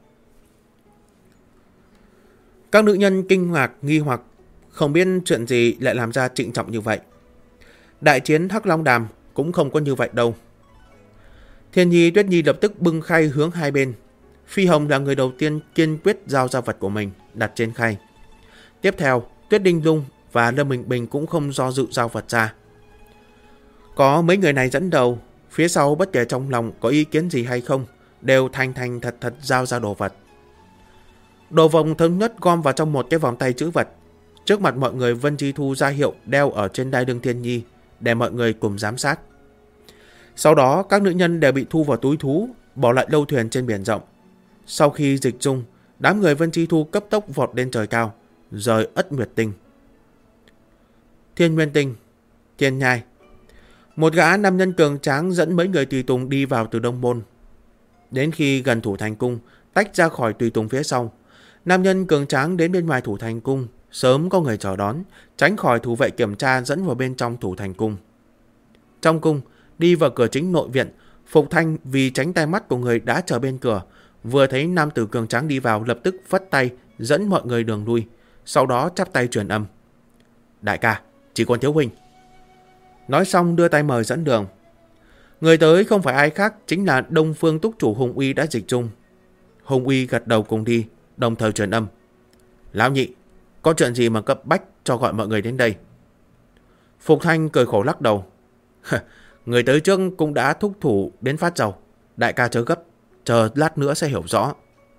Các nữ nhân kinh ngạc, nghi hoặc, không biết chuyện gì lại làm ra trịnh trọng như vậy. Đại chiến Hắc Long Đàm cũng không có như vậy đâu. Thiên Nhi, Tuyết Nhi lập tức bưng khay hướng hai bên. Phi Hồng là người đầu tiên kiên quyết giao ra vật của mình đặt trên khay. Tiếp theo, Tuyết Đinh Lung và Lâm Bình Bình cũng không do dự giao vật ra. Có mấy người này dẫn đầu, phía sau bất kể trong lòng có ý kiến gì hay không, đều thành thật giao ra đồ vật. Đồ vòng thống nhất gom vào trong một cái vòng tay trữ vật. Trước mặt mọi người, Vân Chi Thu ra hiệu đeo ở trên đai lưng Thiên Nhi để mọi người cùng giám sát. Sau đó các nữ nhân đều bị thu vào túi thú, bỏ lại lâu thuyền trên biển rộng. Sau khi dịch dung, đám người Vân Chi Thu cấp tốc vọt lên trời cao, rời Ất Nguyệt Tinh, Thiên Nguyên Tinh, Thiên Nhai. Một gã nam nhân cường tráng dẫn mấy người tùy tùng đi vào từ Đông Môn. Đến khi gần Thủ Thành Cung, tách ra khỏi tùy tùng phía sau. Nam nhân cường tráng đến bên ngoài Thủ Thành Cung, sớm có người chờ đón, tránh khỏi thủ vệ kiểm tra dẫn vào bên trong Thủ Thành Cung. Trong cung, đi vào cửa chính nội viện, Phục Thanh vì tránh tai mắt của người đã chờ bên cửa, vừa thấy nam tử cường tráng đi vào lập tức phất tay dẫn mọi người đường lui, sau đó chắp tay truyền âm. Đại ca, chỉ còn thiếu huynh. Nói xong đưa tay mời dẫn đường. Người tới không phải ai khác, chính là Đông Phương túc chủ Hùng Uy đã dịch dung. Hùng Uy gật đầu cùng đi, đồng thời truyền âm. Lão nhị, có chuyện gì mà cấp bách cho gọi mọi người đến đây? Phục Thanh cười khổ lắc đầu. Người tới trước cũng đã thúc thủ đến phát dầu. Đại ca chớ gấp, chờ lát nữa sẽ hiểu rõ.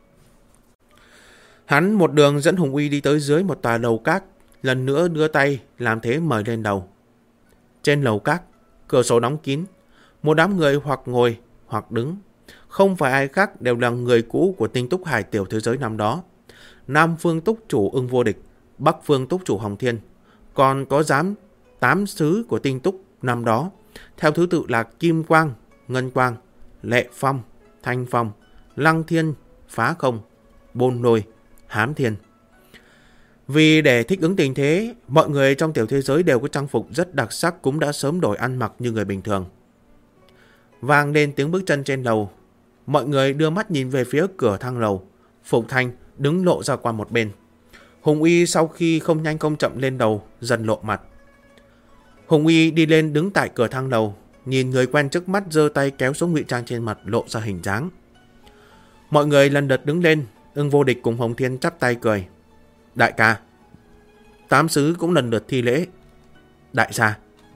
Hắn một đường dẫn Hùng Uy đi tới dưới một tòa lầu các, lần nữa đưa tay làm thế mời lên đầu. Trên lầu các, Cửa sổ đóng kín, một đám người hoặc ngồi hoặc đứng. Không phải ai khác, đều là người cũ của Tinh Túc Hải tiểu thế giới năm đó. Nam phương túc chủ Ưng Vô Địch, Bắc phương túc chủ Hồng Thiên. Còn có giám 8 sứ của Tinh Túc năm đó, theo thứ tự là Kim Quang, Ngân Quang, Lệ Phong, Thanh Phong, Lăng Thiên, Phá Không, Bôn Lôi, Hám Thiên. Vì để thích ứng tình thế, mọi người trong tiểu thế giới đều có trang phục rất đặc sắc, cũng đã sớm đổi ăn mặc như người bình thường. Vang lên tiếng bước chân trên lầu. Mọi người đưa mắt nhìn về phía cửa thang lầu. Phục Thanh đứng lộ ra qua một bên. Hùng Uy sau khi không nhanh không chậm lên đầu, dần lộ mặt. Hùng Uy đi lên đứng tại cửa thang lầu, nhìn người quen trước mắt, giơ tay kéo xuống ngụy trang trên mặt, lộ ra hình dáng. Mọi người lần lượt đứng lên. Ưng Vô Địch cùng Hồng Thiên chắp tay cười. Đại ca. 8 sứ cũng lần lượt thi lễ. Đại gia.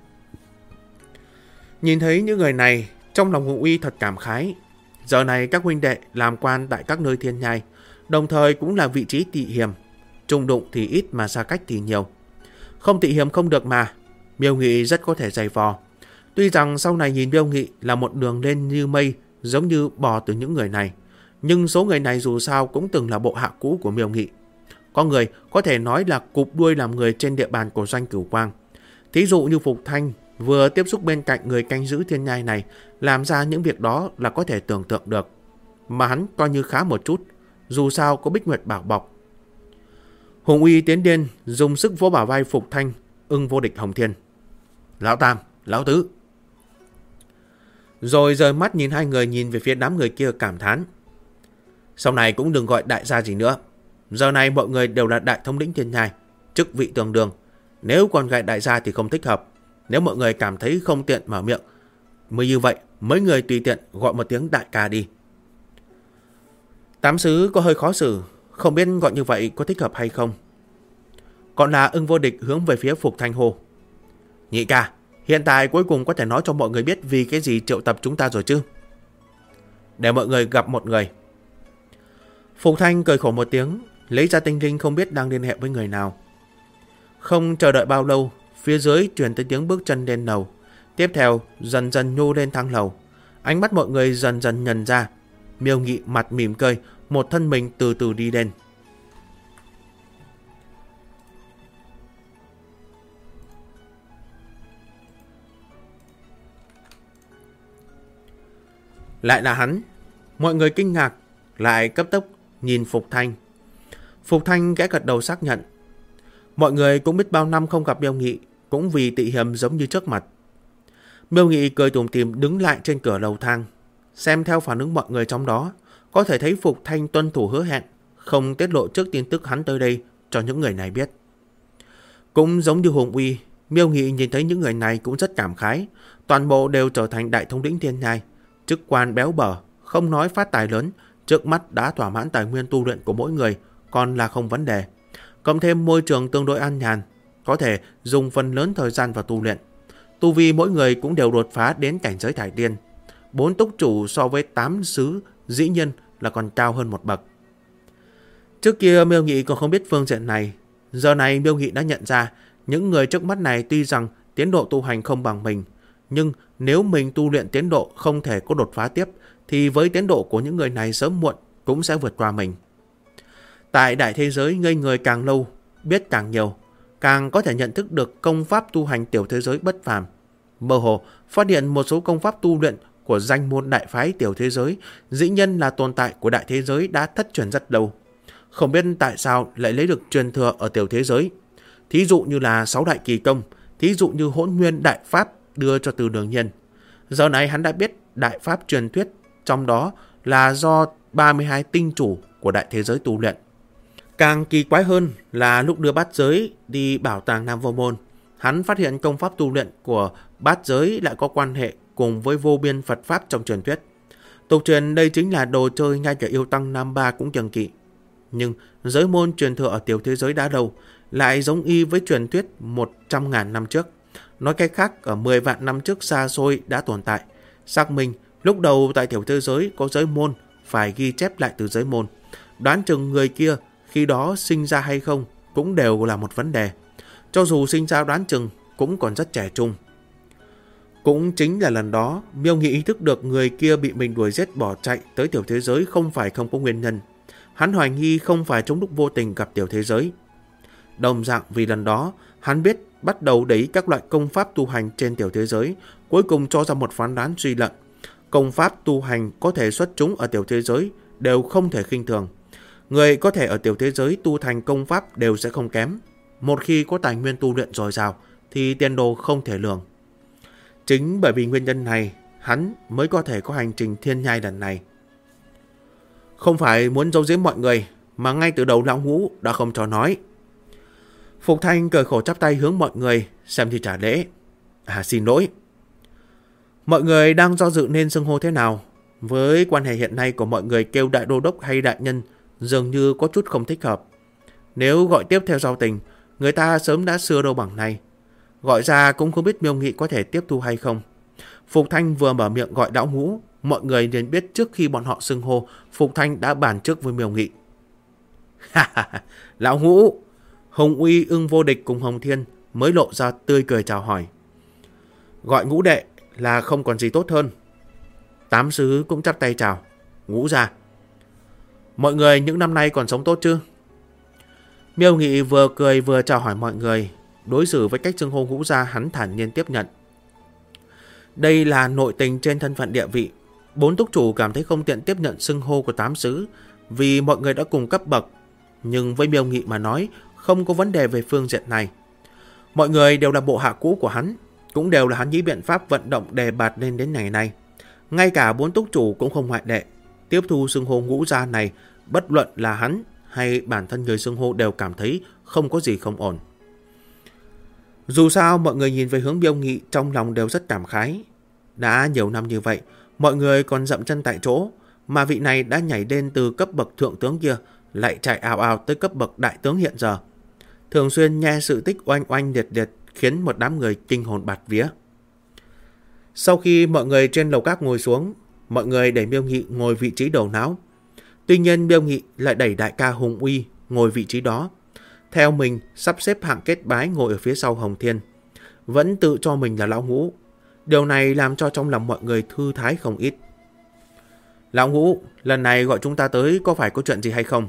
Nhìn thấy những người này, trong lòng Hùng Uy thật cảm khái. Giờ này các huynh đệ làm quan tại các nơi thiên nhai, đồng thời cũng là vị trí tị hiểm. Trung đụng thì ít mà xa cách thì nhiều. Không tị hiểm không được mà. Miêu Nghị rất có thể dày vò. Tuy rằng sau này nhìn Miêu Nghị là một đường lên như mây, giống như bò từ những người này, nhưng số người này dù sao cũng từng là bộ hạ cũ của Miêu Nghị. Có người có thể nói là cụp đuôi làm người trên địa bàn của doanh Cửu Quang. Thí dụ như Phục Thanh vừa tiếp xúc bên cạnh người canh giữ thiên nhai này, làm ra những việc đó là có thể tưởng tượng được. Mà hắn coi như khá một chút, dù sao có Bích Nguyệt bảo bọc. Hùng Uy tiến đến, dùng sức vỗ bả vai Phục Thanh, Ưng Vô Địch, Hồng Thiên. Lão Tam, Lão Tứ. Rồi rời mắt nhìn hai người, nhìn về phía đám người kia cảm thán. Sau này cũng đừng gọi đại gia gì nữa. Giờ này mọi người đều là đại thống lĩnh thiên nhai, chức vị tương đương. Nếu còn gọi đại gia thì không thích hợp. Nếu mọi người cảm thấy không tiện mở miệng, mới như vậy, mấy người tùy tiện gọi một tiếng đại ca đi. 8 sứ có hơi khó xử, không biết gọi như vậy có thích hợp hay không. Còn là Ưng Vô Địch hướng về phía Phục Thanh hô. Nhị ca, hiện tại cuối cùng có thể nói cho mọi người biết vì cái gì triệu tập chúng ta rồi chứ? Để mọi người gặp một người. Phục Thanh cười khổ một tiếng, lấy ra tinh linh không biết đang liên hệ với người nào. Không chờ đợi bao lâu, phía dưới truyền tới tiếng bước chân lên lầu. Tiếp theo dần dần nhô lên thang lầu. Ánh mắt mọi người dần dần nhận ra Miêu Nghị mặt mỉm cười, một thân mình từ từ đi lên. Lại là hắn. Mọi người kinh ngạc, lại cấp tốc nhìn Phục Thanh. Phục Thanh khẽ gật đầu xác nhận. Mọi người cũng biết bao năm không gặp Miêu Nghị, cũng vì tị hiểm giống như trước mặt. Miêu Nghị cười tủm tỉm đứng lại trên cửa lầu thang, xem theo phản ứng mọi người trong đó, có thể thấy Phục Thanh tuân thủ hứa hẹn, không tiết lộ trước tin tức hắn tới đây cho những người này biết. Cũng giống như Hùng Uy, Miêu Nghị nhìn thấy những người này cũng rất cảm khái, toàn bộ đều trở thành đại thống lĩnh thiên nhai, chức quan béo bở, không nói phát tài lớn, trước mắt đã thỏa mãn tài nguyên tu luyện của mỗi người, còn là không vấn đề. Cộng thêm môi trường tương đối an nhàn, có thể dùng phần lớn thời gian vào tu luyện. Tu vi mỗi người cũng đều đột phá đến cảnh giới thải tiên. 4 túc chủ so với 8 sứ dĩ nhiên là còn cao hơn một bậc. Trước kia Miêu Nghị còn không biết phương diện này, giờ này Miêu Nghị đã nhận ra những người trước mắt này tuy rằng tiến độ tu hành không bằng mình, nhưng nếu mình tu luyện tiến độ không thể có đột phá tiếp, thì với tiến độ của những người này sớm muộn cũng sẽ vượt qua mình. Tại đại thế giới ngây người càng lâu, biết càng nhiều, càng có thể nhận thức được công pháp tu hành tiểu thế giới bất phàm. Mơ hồ phát hiện một số công pháp tu luyện của danh môn đại phái tiểu thế giới dĩ nhiên là tồn tại của đại thế giới đã thất truyền rất lâu. Không biết tại sao lại lấy được truyền thừa ở tiểu thế giới. Thí dụ như là 6 đại kỳ công, thí dụ như Hỗn Nguyên đại pháp đưa cho Từ Đường Nhiên. Giờ này hắn đã biết đại pháp truyền thuyết trong đó là do 32 tinh chủ của đại thế giới tu luyện. Càng kỳ quái hơn là lúc đưa Bát Giới đi bảo tàng Nam Vô Môn, hắn phát hiện công pháp tu luyện của Bát Giới lại có quan hệ cùng với vô biên Phật pháp trong truyền thuyết. Tục truyền đây chính là đồ chơi ngay cả yêu tăng Nam Ba cũng kiêng kỵ. Nhưng giới môn truyền thừa ở tiểu thế giới đã lâu, lại giống y với truyền thuyết 100.000 năm trước. Nói cách khác, ở 10 vạn năm trước xa xôi đã tồn tại. Xác minh lúc đầu tại tiểu thế giới có giới môn phải ghi chép lại từ giới môn. Đoán chừng người kia khi đó sinh ra hay không cũng đều là một vấn đề. Cho dù sinh ra đoán chừng cũng còn rất trẻ trung. Cũng chính là lần đó, Miêu Nghị ý thức được người kia bị mình đuổi giết bỏ chạy tới tiểu thế giới không phải không có nguyên nhân. Hắn hoài nghi không phải trong lúc vô tình gặp tiểu thế giới. Đồng dạng vì lần đó, hắn biết bắt đầu đẩy các loại công pháp tu hành trên tiểu thế giới, cuối cùng cho ra một phán đoán suy luận. Công pháp tu hành có thể xuất chúng ở tiểu thế giới đều không thể khinh thường. Người có thể ở tiểu thế giới tu thành công pháp đều sẽ không kém. Một khi có tài nguyên tu luyện dồi dào thì tiền đồ không thể lường. Chính bởi vì nguyên nhân này, hắn mới có thể có hành trình thiên nhai lần này. Không phải muốn giấu giếm mọi người, mà ngay từ đầu lão ngũ đã không cho nói. Phục Thanh cười khổ chắp tay hướng mọi người, xem thì trả lễ. Xin lỗi. Mọi người đang do dự nên xưng hô thế nào. Với quan hệ hiện nay của mọi người kêu đại đô đốc hay đại nhân dường như có chút không thích hợp. Nếu gọi tiếp theo giao tình, người ta sớm đã xưa đâu bằng này. Gọi ra cũng không biết Miêu Nghị có thể tiếp thu hay không. Phục Thanh vừa mở miệng gọi lão ngũ, mọi người liền biết trước khi bọn họ xưng hô, Phục Thanh đã bàn trước với Miêu Nghị. Lão ngũ, Hồng Uy Ưng Vô Địch cùng Hồng Thiên mới lộ ra tươi cười chào hỏi. Gọi ngũ đệ là không còn gì tốt hơn. Tám sứ cũng chắp tay chào. Ngũ gia. Mọi người những năm nay còn sống tốt chứ? Miêu Nghị vừa cười vừa chào hỏi mọi người. Đối xử với cách xưng hô ngũ gia, hắn thản nhiên tiếp nhận. Đây là nội tình trên thân phận địa vị. Bốn túc chủ cảm thấy không tiện tiếp nhận xưng hô của tám sứ vì mọi người đã cùng cấp bậc. Nhưng với Miêu Nghị mà nói, không có vấn đề về phương diện này. Mọi người đều là bộ hạ cũ của hắn, cũng đều là hắn nghĩ biện pháp vận động đề bạt lên đến ngày nay. Ngay cả bốn túc chủ cũng không ngoại lệ. Tiếp thu xưng hô ngũ gia này, bất luận là hắn hay bản thân người xưng hô đều cảm thấy không có gì không ổn. Dù sao, mọi người nhìn về hướng Miêu Nghị trong lòng đều rất cảm khái. Đã nhiều năm như vậy, mọi người còn dậm chân tại chỗ, mà vị này đã nhảy lên từ cấp bậc thượng tướng kia, lại chạy ào ào tới cấp bậc đại tướng hiện giờ. Thường xuyên nghe sự tích oanh oanh liệt liệt khiến một đám người kinh hồn bạt vía. Sau khi mọi người trên lầu các ngồi xuống, mọi người đẩy Miêu Nghị ngồi vị trí đầu não. Tuy nhiên Miêu Nghị lại đẩy đại ca Hùng Uy ngồi vị trí đó. Theo mình sắp xếp hạng kết bái ngồi ở phía sau Hồng Thiên. Vẫn tự cho mình là lão ngũ. Điều này làm cho trong lòng mọi người thư thái không ít. Lão ngũ, lần này gọi chúng ta tới có phải có chuyện gì hay không?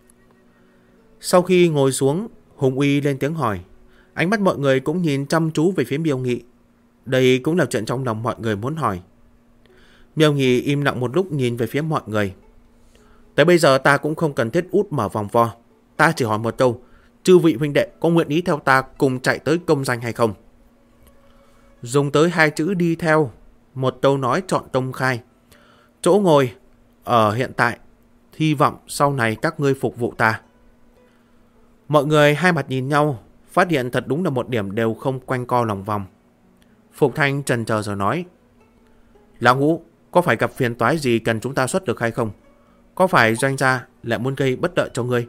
Sau khi ngồi xuống, Hùng Uy lên tiếng hỏi. Ánh mắt mọi người cũng nhìn chăm chú về phía Miêu Nghị. Đây cũng là chuyện trong lòng mọi người muốn hỏi. Miêu Nghị im lặng một lúc nhìn về phía mọi người. Tới bây giờ ta cũng không cần thiết út mở vòng vo. Ta chỉ hỏi một câu. Chư vị huynh đệ có nguyện ý theo ta cùng chạy tới công danh hay không? Dùng tới hai chữ đi theo. Một câu nói chọn công khai. Chỗ ngồi ở hiện tại. Hy vọng sau này các ngươi phục vụ ta. Mọi người hai mặt nhìn nhau. Phát hiện thật đúng là một điểm đều không quanh co lòng vòng. Phục Thanh chần chờ rồi nói. Lão ngũ, có phải gặp phiền toái gì cần chúng ta xuất được hay không? Có phải doanh gia lại muốn gây bất lợi cho ngươi?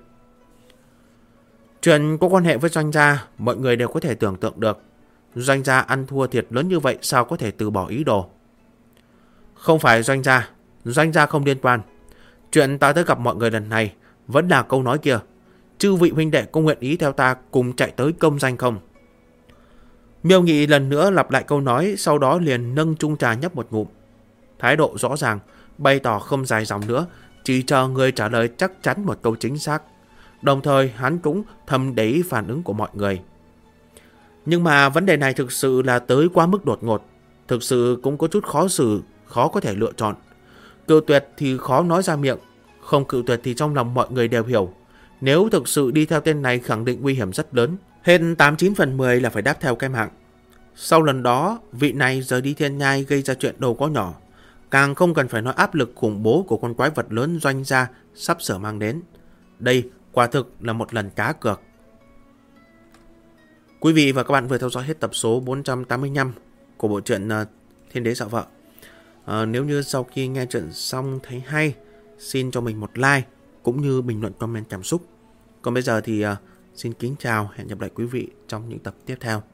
Chuyện có quan hệ với doanh gia, mọi người đều có thể tưởng tượng được. Doanh gia ăn thua thiệt lớn như vậy sao có thể từ bỏ ý đồ? Không phải doanh gia không liên quan. Chuyện ta tới gặp mọi người lần này vẫn là câu nói kia. Chư vị huynh đệ có nguyện ý theo ta cùng chạy tới công danh không? Miêu Nghị lần nữa lặp lại câu nói, sau đó liền nâng chung trà nhấp một ngụm. Thái độ rõ ràng, bày tỏ không dài dòng nữa, chỉ chờ người trả lời chắc chắn một câu chính xác. Đồng thời hắn cũng thầm để ý phản ứng của mọi người. Nhưng mà vấn đề này thực sự là tới quá mức đột ngột. Thực sự cũng có chút khó xử, khó có thể lựa chọn. Cự tuyệt thì khó nói ra miệng. Không cự tuyệt thì trong lòng mọi người đều hiểu. Nếu thực sự đi theo tên này khẳng định nguy hiểm rất lớn. Hết 89 phần 10 là phải đáp theo cái mạng. Sau lần đó, vị này rời đi thiên nhai gây ra chuyện đâu có nhỏ. Càng không cần phải nói áp lực khủng bố của con quái vật lớn doanh gia sắp sửa mang đến. Đây quả thực là một lần cá cược. Quý vị và các bạn vừa theo dõi hết tập số 485 của bộ truyện Thiên Đế Sợ Vợ. Nếu như sau khi nghe chuyện xong thấy hay, xin cho mình một like cũng như bình luận comment cảm xúc. Còn bây giờ thì xin kính chào, hẹn gặp lại quý vị trong những tập tiếp theo.